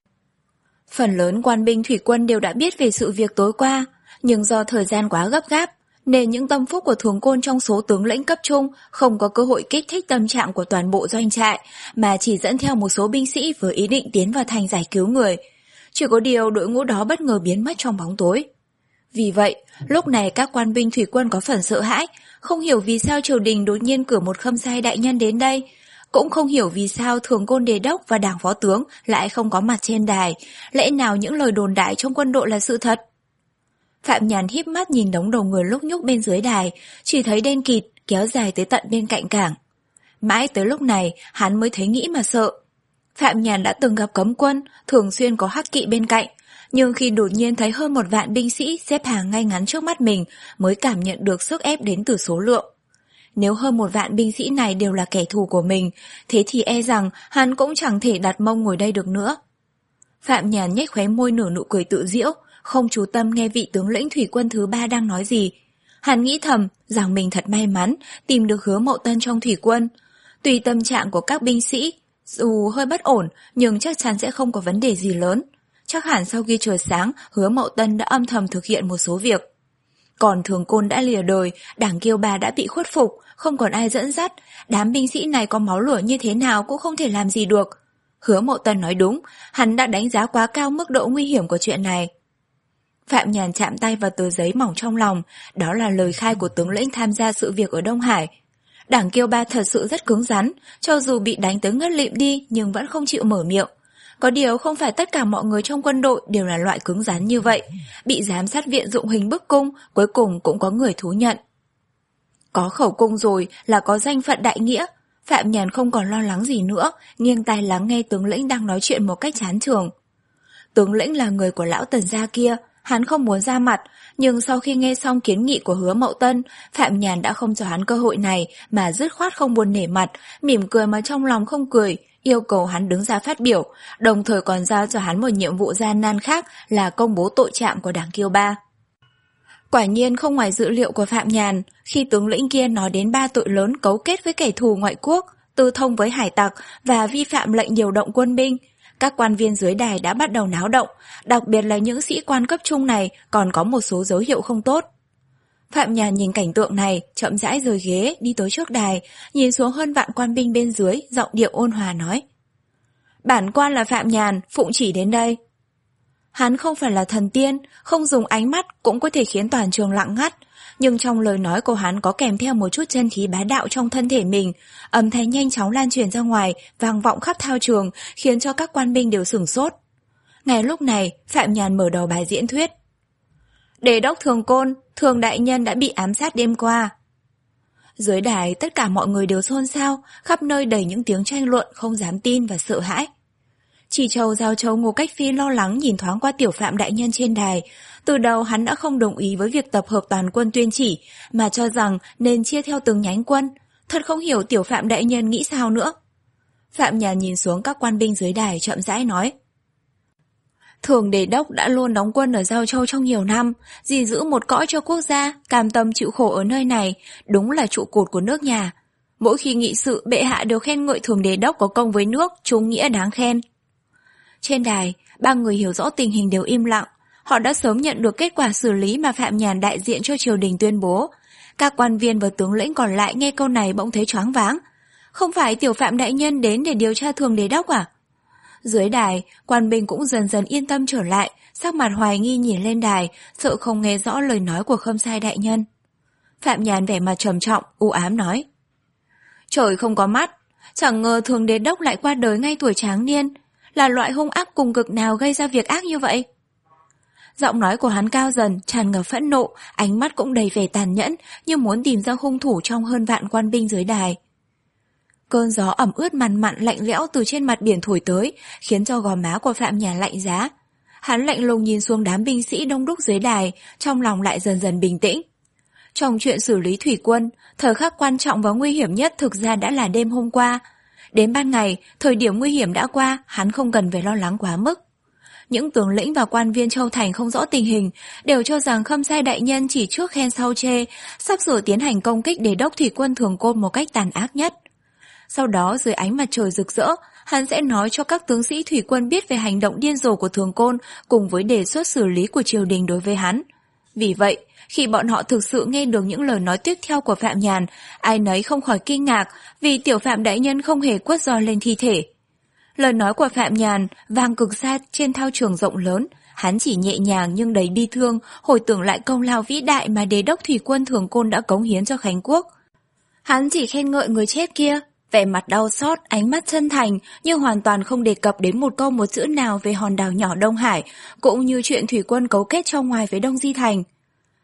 Phần lớn quan binh thủy quân đều đã biết về sự việc tối qua, nhưng do thời gian quá gấp gáp, nên những tâm phúc của thường côn trong số tướng lĩnh cấp trung không có cơ hội kích thích tâm trạng của toàn bộ doanh trại, mà chỉ dẫn theo một số binh sĩ với ý định tiến vào thành giải cứu người. Chỉ có điều đội ngũ đó bất ngờ biến mất trong bóng tối. Vì vậy, lúc này các quan binh thủy quân có phần sợ hãi, không hiểu vì sao triều đình đột nhiên cử một khâm sai đại nhân đến đây, cũng không hiểu vì sao thường côn đề đốc và đảng phó tướng lại không có mặt trên đài, lẽ nào những lời đồn đại trong quân đội là sự thật? Phạm Nhàn híp mắt nhìn đống đầu người lúc nhúc bên dưới đài, chỉ thấy đen kịt kéo dài tới tận bên cạnh cảng. Mãi tới lúc này, hắn mới thấy nghĩ mà sợ. Phạm Nhàn đã từng gặp cấm quân, thường xuyên có hắc kỵ bên cạnh, nhưng khi đột nhiên thấy hơn một vạn binh sĩ xếp hàng ngay ngắn trước mắt mình, mới cảm nhận được sức ép đến từ số lượng. Nếu hơn một vạn binh sĩ này đều là kẻ thù của mình, thế thì e rằng hắn cũng chẳng thể đặt mông ngồi đây được nữa. Phạm Nhàn nhếch khóe môi nở nụ cười tự giễu, không chú tâm nghe vị tướng lĩnh thủy quân thứ ba đang nói gì. Hắn nghĩ thầm rằng mình thật may mắn tìm được Hứa Mậu Tân trong thủy quân. Tùy tâm trạng của các binh sĩ, dù hơi bất ổn nhưng chắc chắn sẽ không có vấn đề gì lớn. Chắc hẳn sau khi trời sáng, Hứa Mậu Tân đã âm thầm thực hiện một số việc. Còn Thường Côn đã lìa đời, đảng Kiêu Ba đã bị khuất phục, không còn ai dẫn dắt, đám binh sĩ này có máu lửa như thế nào cũng không thể làm gì được. Hứa Mậu Tân nói đúng, hắn đã đánh giá quá cao mức độ nguy hiểm của chuyện này. Phạm Nhàn chạm tay vào tờ giấy mỏng trong lòng, đó là lời khai của tướng lĩnh tham gia sự việc ở Đông Hải. Đảng Kiêu Ba thật sự rất cứng rắn, cho dù bị đánh tới ngất lịm đi nhưng vẫn không chịu mở miệng. Có điều không phải tất cả mọi người trong quân đội đều là loại cứng rắn như vậy, bị giám sát viện dụng hình bức cung, cuối cùng cũng có người thú nhận. Có khẩu cung rồi là có danh phận đại nghĩa, Phạm Nhàn không còn lo lắng gì nữa, nghiêng tai lắng nghe tướng lĩnh đang nói chuyện một cách chán chường. Tướng lĩnh là người của lão Tần gia kia, hắn không muốn ra mặt, nhưng sau khi nghe xong kiến nghị của Hứa Mậu Tân, Phạm Nhàn đã không cho hắn cơ hội này mà dứt khoát không buồn nể mặt, mỉm cười mà trong lòng không cười, yêu cầu hắn đứng ra phát biểu, đồng thời còn giao cho hắn một nhiệm vụ gian nan khác là công bố tội trạng của đảng Kiêu Ba. Quả nhiên không ngoài dự liệu của Phạm Nhàn, khi tướng lĩnh kia nói đến ba tội lớn cấu kết với kẻ thù ngoại quốc, tư thông với hải tặc và vi phạm lệnh điều động quân binh, các quan viên dưới đài đã bắt đầu náo động, đặc biệt là những sĩ quan cấp trung này còn có một số dấu hiệu không tốt. Phạm Nhàn nhìn cảnh tượng này, chậm rãi rời ghế, đi tới trước đài, nhìn xuống hơn vạn quan binh bên dưới, giọng điệu ôn hòa nói. Bản quan là Phạm Nhàn, phụng chỉ đến đây. Hắn không phải là thần tiên, không dùng ánh mắt cũng có thể khiến toàn trường lặng ngắt, nhưng trong lời nói của hắn có kèm theo một chút chân khí bá đạo trong thân thể mình, âm thanh nhanh chóng lan truyền ra ngoài, vang vọng khắp thao trường, khiến cho các quan binh đều sửng sốt. Ngay lúc này, Phạm Nhàn mở đầu bài diễn thuyết. Đề đốc Thường Côn, Thường đại nhân đã bị ám sát đêm qua. Dưới đài tất cả mọi người đều xôn xao, khắp nơi đầy những tiếng tranh luận không dám tin và sợ hãi. Chỉ Châu Giao Châu Ngô Cách Phi lo lắng nhìn thoáng qua tiểu Phạm đại nhân trên đài. Từ đầu hắn đã không đồng ý với việc tập hợp toàn quân tuyên chỉ, mà cho rằng nên chia theo từng nhánh quân. Thật không hiểu tiểu Phạm đại nhân nghĩ sao nữa. Phạm Nhàn nhìn xuống các quan binh dưới đài chậm rãi nói. Thường đề đốc đã luôn đóng quân ở Giao Châu trong nhiều năm, gìn giữ một cõi cho quốc gia, cam tâm chịu khổ ở nơi này, đúng là trụ cột của nước nhà. Mỗi khi nghị sự, bệ hạ đều khen ngợi Thường đề đốc có công với nước, trung nghĩa đáng khen. Trên đài, ba người hiểu rõ tình hình đều im lặng. Họ đã sớm nhận được kết quả xử lý mà Phạm Nhàn đại diện cho triều đình tuyên bố. Các quan viên và tướng lĩnh còn lại nghe câu này bỗng thấy choáng váng. Không phải tiểu Phạm đại nhân đến để điều tra Thường đề đốc à? Dưới đài, quan binh cũng dần dần yên tâm trở lại, sắc mặt hoài nghi nhìn lên đài, sợ không nghe rõ lời nói của Khâm Sai đại nhân. Phạm Nhàn vẻ mặt trầm trọng, u ám nói. Trời không có mắt, chẳng ngờ Thường đề đốc lại qua đời ngay tuổi tráng niên, là loại hung ác cùng cực nào gây ra việc ác như vậy? Giọng nói của hắn cao dần, tràn ngập phẫn nộ, ánh mắt cũng đầy vẻ tàn nhẫn, như muốn tìm ra hung thủ trong hơn vạn quan binh dưới đài. Cơn gió ẩm ướt mằn mặn lạnh lẽo từ trên mặt biển thổi tới, khiến cho gò má của Phạm Nhàn lạnh giá. Hắn lạnh lùng nhìn xuống đám binh sĩ đông đúc dưới đài, trong lòng lại dần dần bình tĩnh. Trong chuyện xử lý thủy quân, thời khắc quan trọng và nguy hiểm nhất thực ra đã là đêm hôm qua. Đến ban ngày, thời điểm nguy hiểm đã qua, hắn không cần phải lo lắng quá mức. Những tướng lĩnh và quan viên Châu Thành không rõ tình hình, đều cho rằng Khâm Sai đại nhân chỉ trước khen sau chê, sắp sửa tiến hành công kích để đốc thủy quân Thường Côn một cách tàn ác nhất. Sau đó dưới ánh mặt trời rực rỡ, hắn sẽ nói cho các tướng sĩ thủy quân biết về hành động điên rồ của Thường Côn cùng với đề xuất xử lý của triều đình đối với hắn. Vì vậy, khi bọn họ thực sự nghe được những lời nói tiếp theo của Phạm Nhàn, ai nấy không khỏi kinh ngạc vì tiểu Phạm đại nhân không hề quất giò lên thi thể. Lời nói của Phạm Nhàn vang cực xa trên thao trường rộng lớn, hắn chỉ nhẹ nhàng nhưng đầy bi thương hồi tưởng lại công lao vĩ đại mà đế đốc thủy quân Thường Côn đã cống hiến cho Khánh Quốc. Hắn chỉ khen ngợi người chết kia, vẻ mặt đau xót, ánh mắt chân thành, nhưng hoàn toàn không đề cập đến một câu một chữ nào về hòn đảo nhỏ Đông Hải, cũng như chuyện thủy quân cấu kết trong ngoài với Đông Di Thành.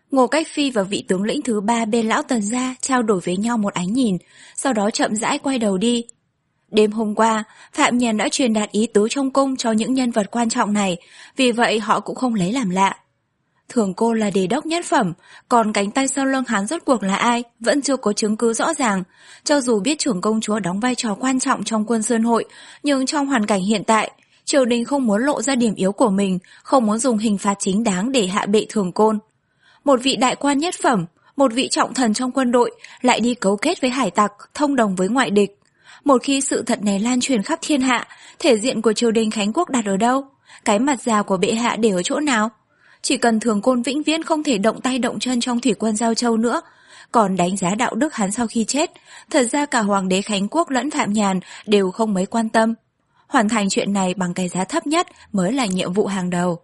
Ngô Cách Phi và vị tướng lĩnh thứ ba bên lão Tần gia trao đổi với nhau một ánh nhìn, sau đó chậm rãi quay đầu đi. Đêm hôm qua, Phạm Nhàn đã truyền đạt ý tứ trong cung cho những nhân vật quan trọng này, vì vậy họ cũng không lấy làm lạ. Thường Côn là đề đốc nhất phẩm, còn cánh tay sau lưng hắn rốt cuộc là ai vẫn chưa có chứng cứ rõ ràng. Cho dù biết trưởng công chúa đóng vai trò quan trọng trong quân Sơn Hội, nhưng trong hoàn cảnh hiện tại, triều đình không muốn lộ ra điểm yếu của mình, không muốn dùng hình phạt chính đáng để hạ bệ Thường Côn. Một vị đại quan nhất phẩm, một vị trọng thần trong quân đội lại đi cấu kết với hải tặc, thông đồng với ngoại địch. Một khi sự thật này lan truyền khắp thiên hạ, thể diện của triều đình Khánh Quốc đặt ở đâu? Cái mặt già của bệ hạ để ở chỗ nào? Chỉ cần Thường Côn vĩnh viễn không thể động tay động chân trong thủy quân Giao Châu nữa. Còn đánh giá đạo đức hắn sau khi chết, thật ra cả Hoàng đế Khánh Quốc lẫn Phạm Nhàn đều không mấy quan tâm. Hoàn thành chuyện này bằng cái giá thấp nhất mới là nhiệm vụ hàng đầu.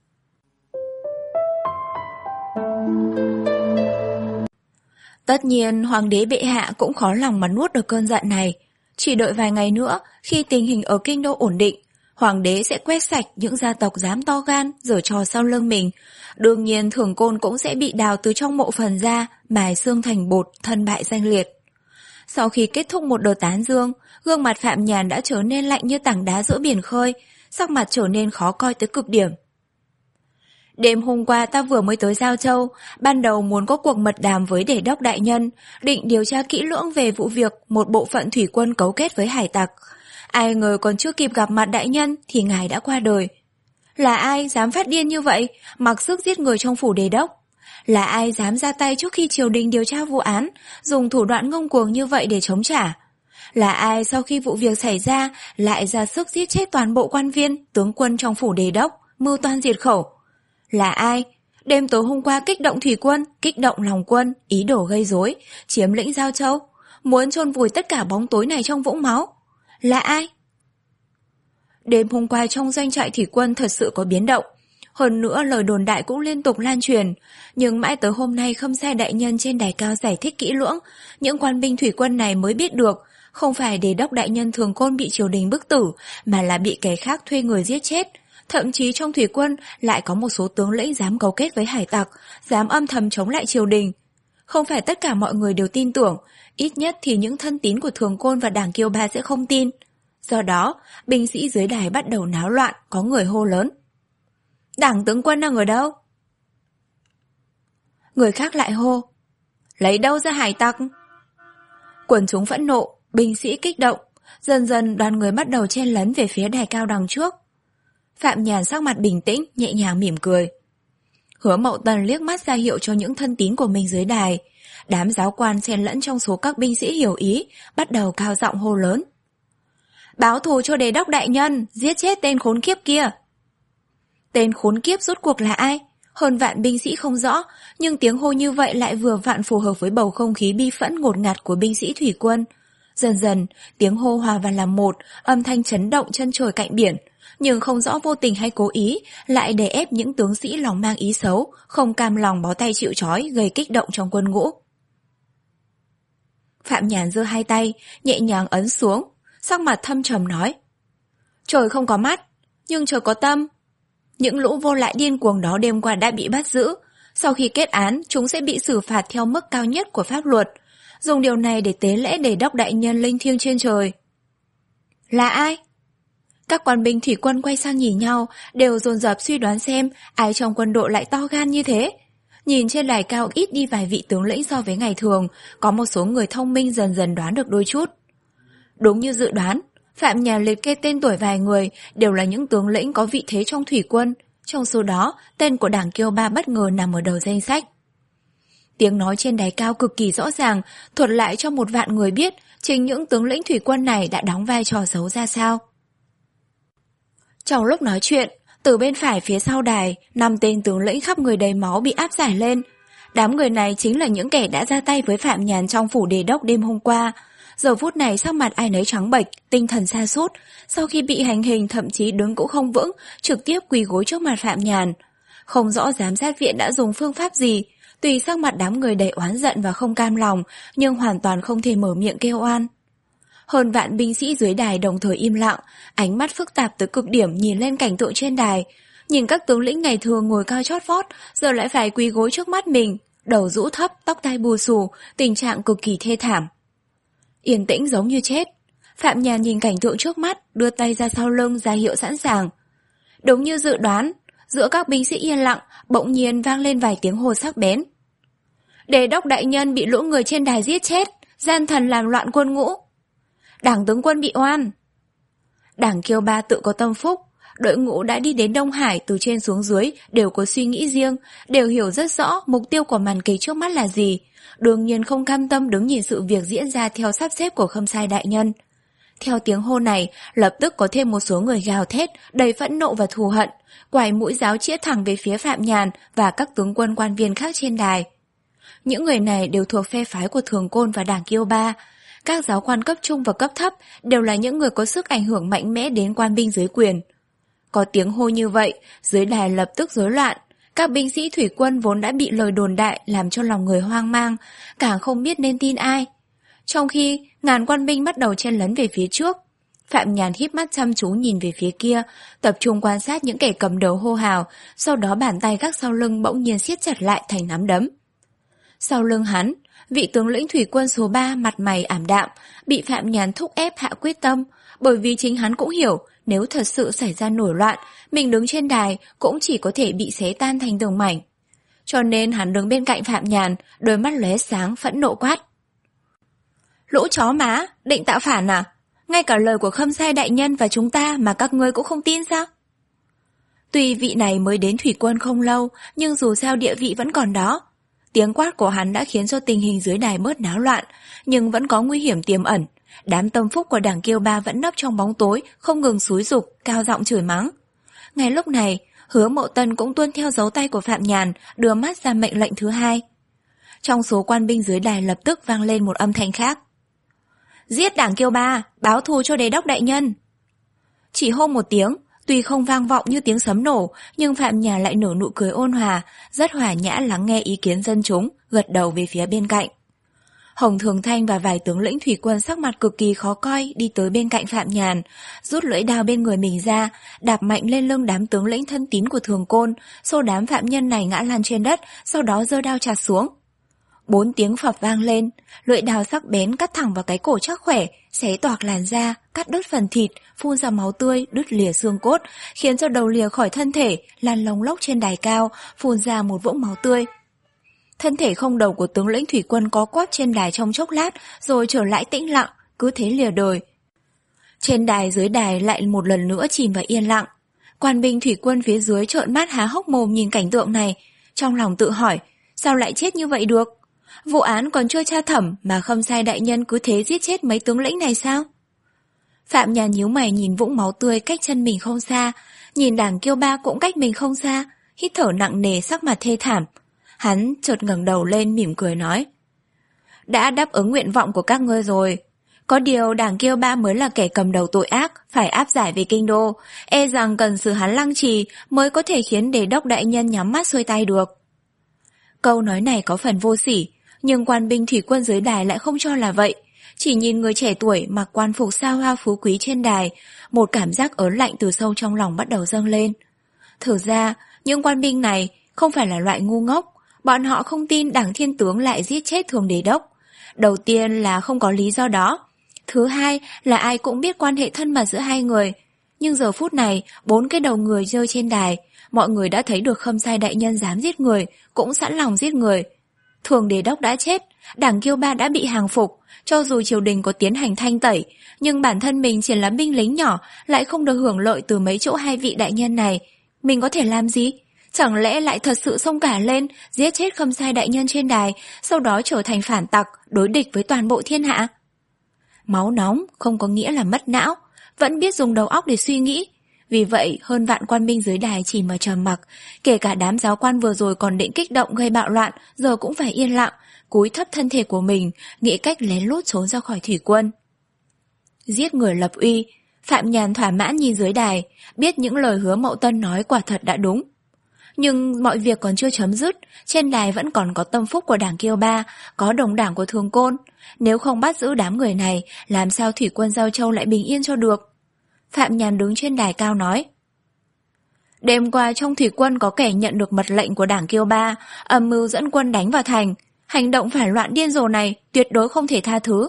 Tất nhiên, Hoàng đế bệ hạ cũng khó lòng mà nuốt được cơn giận này. Chỉ đợi vài ngày nữa, khi tình hình ở kinh đô ổn định, Hoàng đế sẽ quét sạch những gia tộc dám to gan, giở trò sau lưng mình. Đương nhiên Thường Côn cũng sẽ bị đào từ trong mộ phần ra, mài xương thành bột, thân bại danh liệt. Sau khi kết thúc một đợt tán dương, gương mặt Phạm Nhàn đã trở nên lạnh như tảng đá giữa biển khơi, sắc mặt trở nên khó coi tới cực điểm. Đêm hôm qua ta vừa mới tới Giao Châu, ban đầu muốn có cuộc mật đàm với đề đốc đại nhân, định điều tra kỹ lưỡng về vụ việc một bộ phận thủy quân cấu kết với hải tặc. Ai ngờ còn chưa kịp gặp mặt đại nhân thì ngài đã qua đời. Là ai dám phát điên như vậy, mặc sức giết người trong phủ đề đốc? Là ai dám ra tay trước khi triều đình điều tra vụ án, dùng thủ đoạn ngông cuồng như vậy để chống trả? Là ai sau khi vụ việc xảy ra lại ra sức giết chết toàn bộ quan viên, tướng quân trong phủ đề đốc, mưu toan diệt khẩu? Là ai đêm tối hôm qua kích động thủy quân, kích động lòng quân, ý đồ gây rối, chiếm lĩnh Giao Châu, muốn chôn vùi tất cả bóng tối này trong vũng máu? Là ai? Đêm hôm qua trong doanh trại thủy quân thật sự có biến động. Hơn nữa lời đồn đại cũng liên tục lan truyền. Nhưng mãi tới hôm nay Khâm Sai đại nhân trên đài cao giải thích kỹ lưỡng, những quan binh thủy quân này mới biết được, không phải đề đốc đại nhân Thường Côn bị triều đình bức tử, mà là bị kẻ khác thuê người giết chết. Thậm chí trong thủy quân lại có một số tướng lĩnh dám cấu kết với hải tặc, dám âm thầm chống lại triều đình. Không phải tất cả mọi người đều tin tưởng, ít nhất thì những thân tín của Thường Côn và Đảng Kiêu Ba sẽ không tin. Do đó, binh sĩ dưới đài bắt đầu náo loạn, có người hô lớn. Đảng tướng quân đang ở đâu? Người khác lại hô. Lấy đâu ra hải tặc? Quần chúng phẫn nộ, binh sĩ kích động, dần dần đoàn người bắt đầu chen lấn về phía đài cao đằng trước. Phạm Nhàn sắc mặt bình tĩnh, nhẹ nhàng mỉm cười. Hứa Mậu Tần liếc mắt ra hiệu cho những thân tín của mình dưới đài. Đám giáo quan chen lẫn trong số các binh sĩ hiểu ý, bắt đầu cao giọng hô lớn. Báo thù cho đề đốc đại nhân, giết chết tên khốn kiếp kia. Tên khốn kiếp rốt cuộc là ai? Hơn vạn binh sĩ không rõ, nhưng tiếng hô như vậy lại vừa vặn phù hợp với bầu không khí bi phẫn ngột ngạt của binh sĩ thủy quân. Dần dần, tiếng hô hòa vào làm một, âm thanh chấn động chân trời cạnh biển, nhưng không rõ vô tình hay cố ý, lại đè ép những tướng sĩ lòng mang ý xấu, không cam lòng bó tay chịu trói, gây kích động trong quân ngũ. Phạm Nhàn giơ hai tay, nhẹ nhàng ấn xuống, sắc mặt thâm trầm nói. Trời không có mắt, nhưng trời có tâm. Những lũ vô lại điên cuồng đó đêm qua đã bị bắt giữ. Sau khi kết án, chúng sẽ bị xử phạt theo mức cao nhất của pháp luật. Dùng điều này để tế lễ đề đốc đại nhân linh thiêng trên trời. Là ai? Các quan binh thủy quân quay sang nhìn nhau, đều dồn dập suy đoán xem ai trong quân đội lại to gan như thế. Nhìn trên đài cao ít đi vài vị tướng lĩnh so với ngày thường, có một số người thông minh dần dần đoán được đôi chút. Đúng như dự đoán, Phạm Nhàn liệt kê tên tuổi vài người đều là những tướng lĩnh có vị thế trong thủy quân. Trong số đó, tên của Đảng Kiêu Ba bất ngờ nằm ở đầu danh sách. Tiếng nói trên đài cao cực kỳ rõ ràng, thuật lại cho một vạn người biết chính những tướng lĩnh thủy quân này đã đóng vai trò xấu ra sao. Trong lúc nói chuyện, từ bên phải phía sau đài, năm tên tướng lĩnh khắp người đầy máu bị áp giải lên. Đám người này chính là những kẻ đã ra tay với Phạm Nhàn trong phủ đề đốc đêm hôm qua. Giờ phút này sắc mặt ai nấy trắng bệch, tinh thần sa sút, sau khi bị hành hình thậm chí đứng cũng không vững, trực tiếp quỳ gối trước mặt Phạm Nhàn. Không rõ giám sát viện đã dùng phương pháp gì, tùy sắc mặt đám người đầy oán giận và không cam lòng, nhưng hoàn toàn không thể mở miệng kêu oan. Hơn vạn binh sĩ dưới đài đồng thời im lặng, ánh mắt phức tạp tới cực điểm nhìn lên cảnh tượng trên đài. Nhìn các tướng lĩnh ngày thường ngồi cao chót vót, giờ lại phải quỳ gối trước mắt mình, đầu rũ thấp, tóc tai bù xù, tình trạng cực kỳ thê thảm. Yên tĩnh giống như chết. Phạm Nhàn nhìn cảnh tượng trước mắt, đưa tay ra sau lưng ra hiệu sẵn sàng. Đúng như dự đoán, giữa các binh sĩ yên lặng, bỗng nhiên vang lên vài tiếng hô sắc bén. Đề đốc đại nhân bị lũ người trên đài giết chết, gian thần làm loạn quân ngũ. Đảng tướng quân bị oan. Đảng Kiêu Ba tự có tâm phúc, đội ngũ đã đi đến Đông Hải từ trên xuống dưới đều có suy nghĩ riêng, đều hiểu rất rõ mục tiêu của màn kịch trước mắt là gì, đương nhiên không cam tâm đứng nhìn sự việc diễn ra theo sắp xếp của Khâm Sai đại nhân. Theo tiếng hô này, lập tức có thêm một số người gào thét, đầy phẫn nộ và thù hận, quải mũi giáo chĩa thẳng về phía Phạm Nhàn và các tướng quân quan viên khác trên đài. Những người này đều thuộc phe phái của Thường Côn và Đảng Kiêu Ba. Các giáo quan cấp trung và cấp thấp đều là những người có sức ảnh hưởng mạnh mẽ đến quan binh dưới quyền. Có tiếng hô như vậy, dưới đài lập tức rối loạn. Các binh sĩ thủy quân vốn đã bị lời đồn đại làm cho lòng người hoang mang, càng không biết nên tin ai. Trong khi ngàn quan binh bắt đầu chen lấn về phía trước, Phạm Nhàn híp mắt chăm chú nhìn về phía kia, tập trung quan sát những kẻ cầm đầu hô hào, sau đó bàn tay gác sau lưng bỗng nhiên siết chặt lại thành nắm đấm. Sau lưng hắn, vị tướng lĩnh thủy quân số ba mặt mày ảm đạm, bị Phạm Nhàn thúc ép hạ quyết tâm, bởi vì chính hắn cũng hiểu, nếu thật sự xảy ra nổi loạn, mình đứng trên đài cũng chỉ có thể bị xé tan thành từng mảnh. Cho nên hắn đứng bên cạnh Phạm Nhàn, đôi mắt lóe sáng phẫn nộ quát. Lũ chó má, định tạo phản à? Ngay cả lời của Khâm Sai đại nhân và chúng ta mà các ngươi cũng không tin sao? Tuy vị này mới đến thủy quân không lâu, nhưng dù sao địa vị vẫn còn đó. Tiếng quát của hắn đã khiến cho tình hình dưới đài bớt náo loạn, nhưng vẫn có nguy hiểm tiềm ẩn. Đám tâm phúc của Đảng Kiêu Ba vẫn nấp trong bóng tối, không ngừng xúi giục, cao giọng chửi mắng. Ngay lúc này, Hứa Mộ Tân cũng tuân theo dấu tay của Phạm Nhàn, đưa mắt ra mệnh lệnh thứ hai. Trong số quan binh dưới đài lập tức vang lên một âm thanh khác. Giết Đảng Kiêu Ba, báo thù cho đế đốc đại nhân. Chỉ hô một tiếng, tuy không vang vọng như tiếng sấm nổ, nhưng Phạm Nhàn lại nở nụ cười ôn hòa, rất hòa nhã lắng nghe ý kiến dân chúng, gật đầu về phía bên cạnh. Hồng Thường Thanh và vài tướng lĩnh thủy quân sắc mặt cực kỳ khó coi đi tới bên cạnh Phạm Nhàn, rút lưỡi đao bên người mình ra, đạp mạnh lên lưng đám tướng lĩnh thân tín của Thường Côn, xô đám phạm nhân này ngã lăn trên đất, sau đó giơ đao chặt xuống. Bốn tiếng phập vang lên, lưỡi đao sắc bén cắt thẳng vào cái cổ chắc khỏe, xé toạc làn da, cắt đứt phần thịt, phun ra máu tươi, đứt lìa xương cốt, khiến cho đầu lìa khỏi thân thể, lăn lông lốc trên đài cao, phun ra một vũng máu tươi. Thân thể không đầu của tướng lĩnh thủy quân có quắp trên đài trong chốc lát, rồi trở lại tĩnh lặng, cứ thế lìa đời. Trên đài dưới đài lại một lần nữa chìm vào yên lặng. Quan binh thủy quân phía dưới trợn mắt há hốc mồm nhìn cảnh tượng này, trong lòng tự hỏi, sao lại chết như vậy được? Vụ án còn chưa tra thẩm mà Khâm Sai đại nhân cứ thế giết chết mấy tướng lĩnh này sao? Phạm Nhàn nhíu mày nhìn vũng máu tươi cách chân mình không xa, nhìn Đảng Kiêu Ba cũng cách mình không xa, hít thở nặng nề sắc mặt thê thảm. Hắn chợt ngẩng đầu lên mỉm cười nói. Đã đáp ứng nguyện vọng của các ngươi rồi. Có điều Đảng Kiêu Ba mới là kẻ cầm đầu tội ác, phải áp giải về kinh đô, e rằng cần xử hắn lăng trì mới có thể khiến đế đốc đại nhân nhắm mắt xuôi tay được. Câu nói này có phần vô sỉ, nhưng quan binh thủy quân dưới đài lại không cho là vậy. Chỉ nhìn người trẻ tuổi mặc quan phục xa hoa phú quý trên đài, một cảm giác ớn lạnh từ sâu trong lòng bắt đầu dâng lên. Thử ra, những quan binh này không phải là loại ngu ngốc, bọn họ không tin Đảng Thiên Tướng lại giết chết Thường Đế Đốc. Đầu tiên là không có lý do đó. Thứ hai là ai cũng biết quan hệ thân mật giữa hai người. Nhưng giờ phút này, bốn cái đầu người rơi trên đài, mọi người đã thấy được Khâm Sai đại nhân dám giết người, cũng sẵn lòng giết người. Thường Đế Đốc đã chết, Đảng Kiêu Ba đã bị hàng phục, cho dù triều đình có tiến hành thanh tẩy, nhưng bản thân mình chỉ là binh lính nhỏ, lại không được hưởng lợi từ mấy chỗ hai vị đại nhân này. Mình có thể làm gì? Chẳng lẽ lại thật sự xông cả lên, giết chết Khâm Sai đại nhân trên đài, sau đó trở thành phản tặc, đối địch với toàn bộ thiên hạ? Máu nóng không có nghĩa là mất não, vẫn biết dùng đầu óc để suy nghĩ. Vì vậy, hơn vạn quan binh dưới đài chỉ mà trầm mặc, kể cả đám giáo quan vừa rồi còn định kích động gây bạo loạn, giờ cũng phải yên lặng, cúi thấp thân thể của mình, nghĩ cách lén lút trốn ra khỏi thủy quân. Giết người lập uy, Phạm Nhàn thỏa mãn nhìn dưới đài, biết những lời Hứa Mậu Tân nói quả thật đã đúng. Nhưng mọi việc còn chưa chấm dứt, trên đài vẫn còn có tâm phúc của Đảng Kiêu Ba, có đồng đảng của Thường Côn. Nếu không bắt giữ đám người này, làm sao thủy quân Giao Châu lại bình yên cho được? Phạm Nhàn đứng trên đài cao nói. Đêm qua trong thủy quân có kẻ nhận được mật lệnh của đảng Kiêu Ba, âm mưu dẫn quân đánh vào thành. Hành động phản loạn điên rồ này tuyệt đối không thể tha thứ.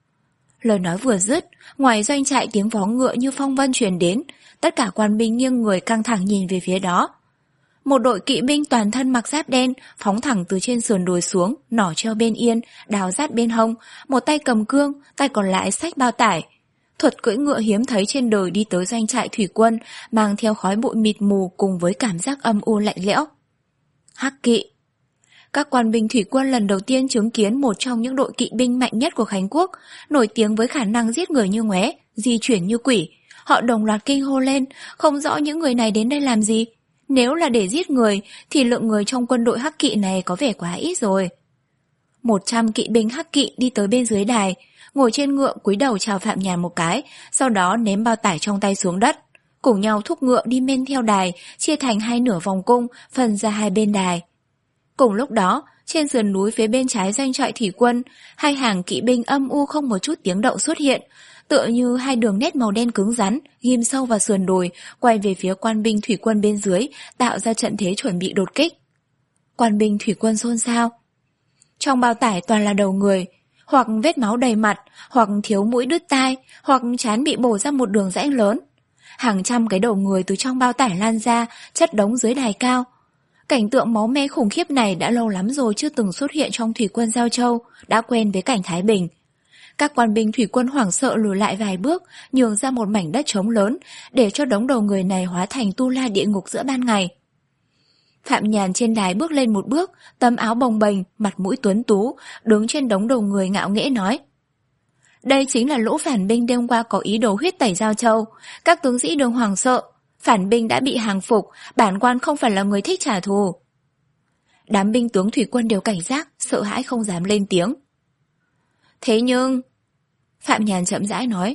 Lời nói vừa dứt, ngoài doanh trại tiếng vó ngựa như phong vân truyền đến, tất cả quan binh nghiêng người căng thẳng nhìn về phía đó. Một đội kỵ binh toàn thân mặc giáp đen, phóng thẳng từ trên sườn đồi xuống, nỏ treo bên yên, đào giáp bên hông, một tay cầm cương, tay còn lại xách bao tải. Thuật cưỡi ngựa hiếm thấy trên đời đi tới doanh trại thủy quân, mang theo khói bụi mịt mù cùng với cảm giác âm u lạnh lẽo. Hắc kỵ. Các quan binh thủy quân lần đầu tiên chứng kiến một trong những đội kỵ binh mạnh nhất của Khánh Quốc, nổi tiếng với khả năng giết người như ngoé, di chuyển như quỷ. Họ đồng loạt kinh hô lên, không rõ những người này đến đây làm gì. Nếu là để giết người, thì lượng người trong quân đội hắc kỵ này có vẻ quá ít rồi. Một trăm kỵ binh hắc kỵ đi tới bên dưới đài, ngồi trên ngựa cúi đầu chào Phạm Nhàn một cái, sau đó ném bao tải trong tay xuống đất. Cùng nhau thúc ngựa đi men theo đài, chia thành hai nửa vòng cung, phân ra hai bên đài. Cùng lúc đó, trên sườn núi phía bên trái doanh trại thủy quân, hai hàng kỵ binh âm u không một chút tiếng động xuất hiện, tựa như hai đường nét màu đen cứng rắn, ghim sâu vào sườn đồi, quay về phía quan binh thủy quân bên dưới, tạo ra trận thế chuẩn bị đột kích. Quan binh thủy quân xôn xao. Trong bao tải toàn là đầu người, hoặc vết máu đầy mặt, hoặc thiếu mũi đứt tai, hoặc trán bị bổ ra một đường rãnh lớn. Hàng trăm cái đầu người từ trong bao tải lan ra, chất đống dưới đài cao. Cảnh tượng máu me khủng khiếp này đã lâu lắm rồi chưa từng xuất hiện trong thủy quân Giao Châu, đã quen với cảnh Thái Bình. Các quan binh thủy quân hoảng sợ lùi lại vài bước, nhường ra một mảnh đất trống lớn, để cho đống đầu người này hóa thành tu la địa ngục giữa ban ngày. Phạm Nhàn trên đài bước lên một bước, tấm áo bồng bềnh, mặt mũi tuấn tú, đứng trên đống đầu người ngạo nghễ nói. Đây chính là lũ phản binh đêm qua có ý đồ huyết tẩy Giao Châu. Các tướng sĩ đừng hoảng sợ, phản binh đã bị hàng phục, bản quan không phải là người thích trả thù. Đám binh tướng thủy quân đều cảnh giác, sợ hãi không dám lên tiếng. Thế nhưng... Phạm Nhàn chậm rãi nói.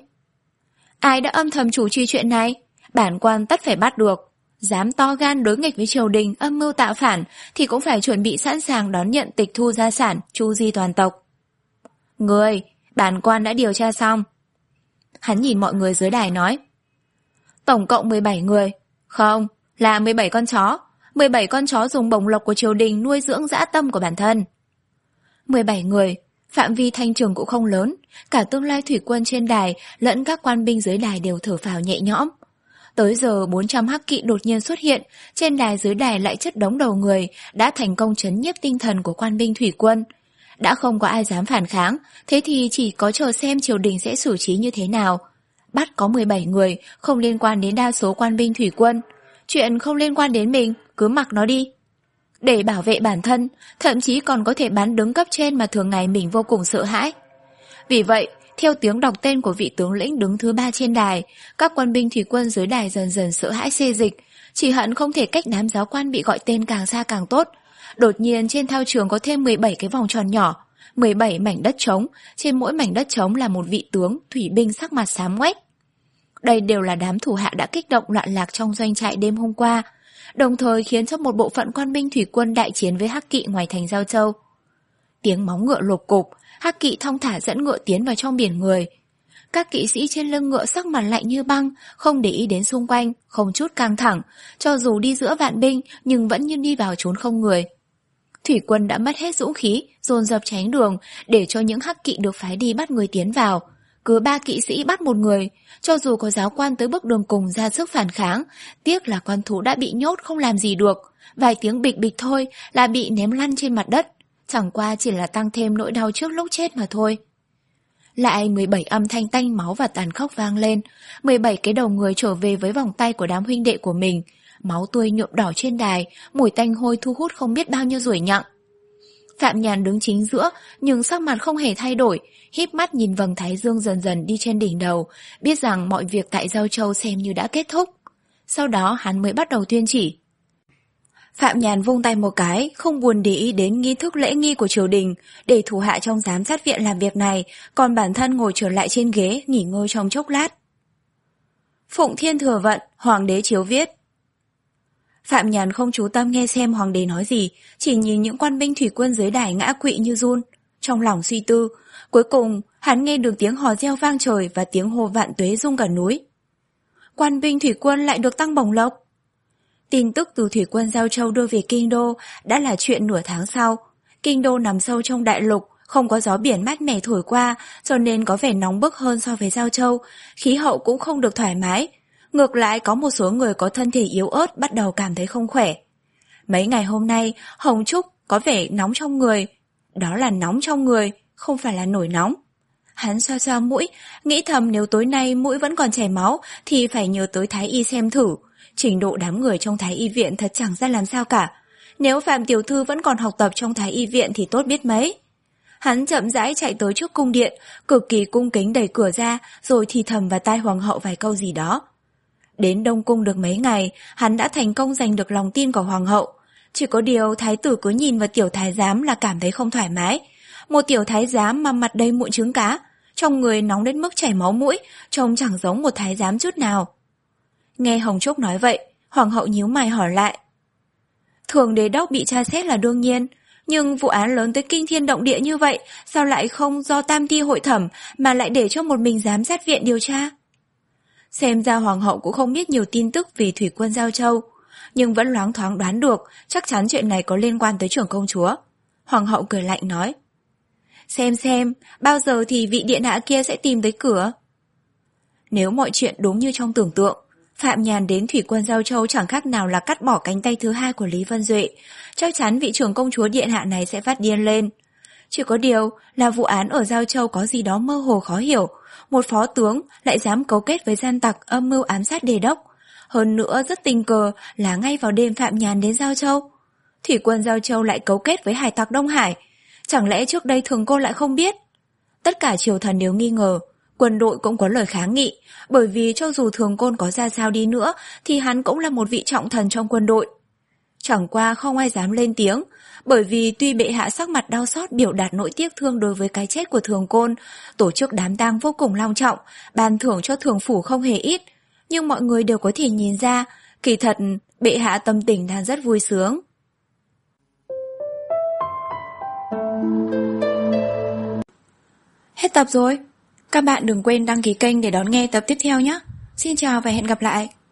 Ai đã âm thầm chủ trì chuyện này? Bản quan tất phải bắt được. Dám to gan đối nghịch với triều đình, âm mưu tạo phản, thì cũng phải chuẩn bị sẵn sàng đón nhận tịch thu gia sản, chu di toàn tộc. Người, bản quan đã điều tra xong. Hắn nhìn mọi người dưới đài nói. Tổng cộng mười bảy người. Không, là mười bảy con chó. mười bảy con chó dùng bổng lộc của triều đình nuôi dưỡng dã tâm của bản thân. mười bảy người, phạm vi thanh trường cũng không lớn. Cả tương lai thủy quân trên đài lẫn các quan binh dưới đài đều thở phào nhẹ nhõm. Tới giờ bốn trăm hắc kỵ đột nhiên xuất hiện, trên đài dưới đài lại chất đống đầu người, đã thành công trấn nhiếp tinh thần của quan binh thủy quân. Đã không có ai dám phản kháng, thế thì chỉ có chờ xem triều đình sẽ xử trí như thế nào. Bắt có mười bảy người, không liên quan đến đa số quan binh thủy quân. Chuyện không liên quan đến mình, cứ mặc nó đi. Để bảo vệ bản thân, thậm chí còn có thể bán đứng cấp trên mà thường ngày mình vô cùng sợ hãi. Vì vậy, theo tiếng đọc tên của vị tướng lĩnh đứng thứ ba trên đài, các quan binh thủy quân dưới đài dần dần sợ hãi xê dịch, chỉ hận không thể cách đám giáo quan bị gọi tên càng xa càng tốt. Đột nhiên trên thao trường có thêm mười bảy cái vòng tròn nhỏ, mười bảy mảnh đất trống, trên mỗi mảnh đất trống là một vị tướng, thủy binh sắc mặt xám ngoét. Đây đều là đám thủ hạ đã kích động loạn lạc trong doanh trại đêm hôm qua, đồng thời khiến cho một bộ phận quan binh thủy quân đại chiến với hắc kỵ ngoài thành Giao Châu. Tiếng móng ngựa lộp cộp, hắc kỵ thong thả dẫn ngựa tiến vào trong biển người. Các kỵ sĩ trên lưng ngựa sắc mặt lạnh như băng, không để ý đến xung quanh, không chút căng thẳng, cho dù đi giữa vạn binh nhưng vẫn như đi vào chốn không người. Thủy quân đã mất hết dũng khí, dồn dập tránh đường, để cho những hắc kỵ được phái đi bắt người tiến vào. Cứ ba kỵ sĩ bắt một người, cho dù có giáo quan tới bước đường cùng ra sức phản kháng, tiếc là con thú đã bị nhốt không làm gì được, vài tiếng bịch bịch thôi là bị ném lăn trên mặt đất, chẳng qua chỉ là tăng thêm nỗi đau trước lúc chết mà thôi. Lại mười bảy âm thanh tanh máu và tàn khốc vang lên, mười bảy cái đầu người trở về với vòng tay của đám huynh đệ của mình, máu tươi nhuộm đỏ trên đài, mùi tanh hôi thu hút không biết bao nhiêu ruồi nhặng. Phạm Nhàn đứng chính giữa, nhưng sắc mặt không hề thay đổi, híp mắt nhìn vầng thái dương dần dần đi trên đỉnh đầu, biết rằng mọi việc tại Giao Châu xem như đã kết thúc. Sau đó hắn mới bắt đầu tuyên chỉ. Phạm Nhàn vung tay một cái, không buồn để ý đến nghi thức lễ nghi của triều đình, để thủ hạ trong giám sát viện làm việc này, còn bản thân ngồi trở lại trên ghế, nghỉ ngơi trong chốc lát. Phụng Thiên Thừa Vận, Hoàng đế chiếu viết. Phạm Nhàn không chú tâm nghe xem hoàng đế nói gì, chỉ nhìn những quan binh thủy quân dưới đài ngã quỵ như run. Trong lòng suy tư, cuối cùng hắn nghe được tiếng hò reo vang trời và tiếng hô vạn tuế rung cả núi. Quan binh thủy quân lại được tăng bổng lộc. Tin tức từ thủy quân Giao Châu đưa về Kinh Đô đã là chuyện nửa tháng sau. Kinh Đô nằm sâu trong đại lục, không có gió biển mát mẻ thổi qua, cho nên có vẻ nóng bức hơn so với Giao Châu, khí hậu cũng không được thoải mái. Ngược lại có một số người có thân thể yếu ớt bắt đầu cảm thấy không khỏe. Mấy ngày hôm nay, Hồng Trúc có vẻ nóng trong người. Đó là nóng trong người, không phải là nổi nóng. Hắn xoa xoa mũi, nghĩ thầm nếu tối nay mũi vẫn còn chảy máu thì phải nhờ tới Thái Y xem thử. Trình độ đám người trong Thái Y viện thật chẳng ra làm sao cả. Nếu Phạm Tiểu Thư vẫn còn học tập trong Thái Y viện thì tốt biết mấy. Hắn chậm rãi chạy tới trước cung điện, cực kỳ cung kính đẩy cửa ra, rồi thì thầm vào tai hoàng hậu vài câu gì đó. Đến Đông Cung được mấy ngày, hắn đã thành công giành được lòng tin của hoàng hậu. Chỉ có điều thái tử cứ nhìn vào tiểu thái giám là cảm thấy không thoải mái. Một tiểu thái giám mà mặt đầy mụn trứng cá, trong người nóng đến mức chảy máu mũi, trông chẳng giống một thái giám chút nào. Nghe Hồng Trúc nói vậy, hoàng hậu nhíu mày hỏi lại. Thường đế đốc bị tra xét là đương nhiên, nhưng vụ án lớn tới kinh thiên động địa như vậy, sao lại không do tam thi hội thẩm mà lại để cho một mình giám sát viện điều tra? Xem ra hoàng hậu cũng không biết nhiều tin tức về thủy quân Giao Châu, nhưng vẫn loáng thoáng đoán được chắc chắn chuyện này có liên quan tới trưởng công chúa. Hoàng hậu cười lạnh nói. Xem xem, bao giờ thì vị điện hạ kia sẽ tìm tới cửa? Nếu mọi chuyện đúng như trong tưởng tượng, Phạm Nhàn đến thủy quân Giao Châu chẳng khác nào là cắt bỏ cánh tay thứ hai của Lý Vân Duệ. Chắc chắn vị trưởng công chúa điện hạ này sẽ phát điên lên. Chỉ có điều là vụ án ở Giao Châu có gì đó mơ hồ khó hiểu. Một phó tướng lại dám cấu kết với gian tặc âm mưu ám sát đề đốc. Hơn nữa rất tình cờ là ngay vào đêm Phạm Nhàn đến Giao Châu, thủy quân Giao Châu lại cấu kết với hải tặc Đông Hải. Chẳng lẽ trước đây Thường Côn lại không biết? Tất cả triều thần đều nghi ngờ. Quân đội cũng có lời kháng nghị, bởi vì cho dù Thường Côn có ra sao đi nữa thì hắn cũng là một vị trọng thần trong quân đội. Chẳng qua không ai dám lên tiếng, bởi vì tuy bệ hạ sắc mặt đau xót biểu đạt nỗi tiếc thương đối với cái chết của Thường Côn, tổ chức đám tang vô cùng long trọng, ban thưởng cho thường phủ không hề ít, nhưng mọi người đều có thể nhìn ra, kỳ thật bệ hạ tâm tình đang rất vui sướng. Hết tập rồi. Các bạn đừng quên đăng ký kênh để đón nghe tập tiếp theo nhé. Xin chào và hẹn gặp lại.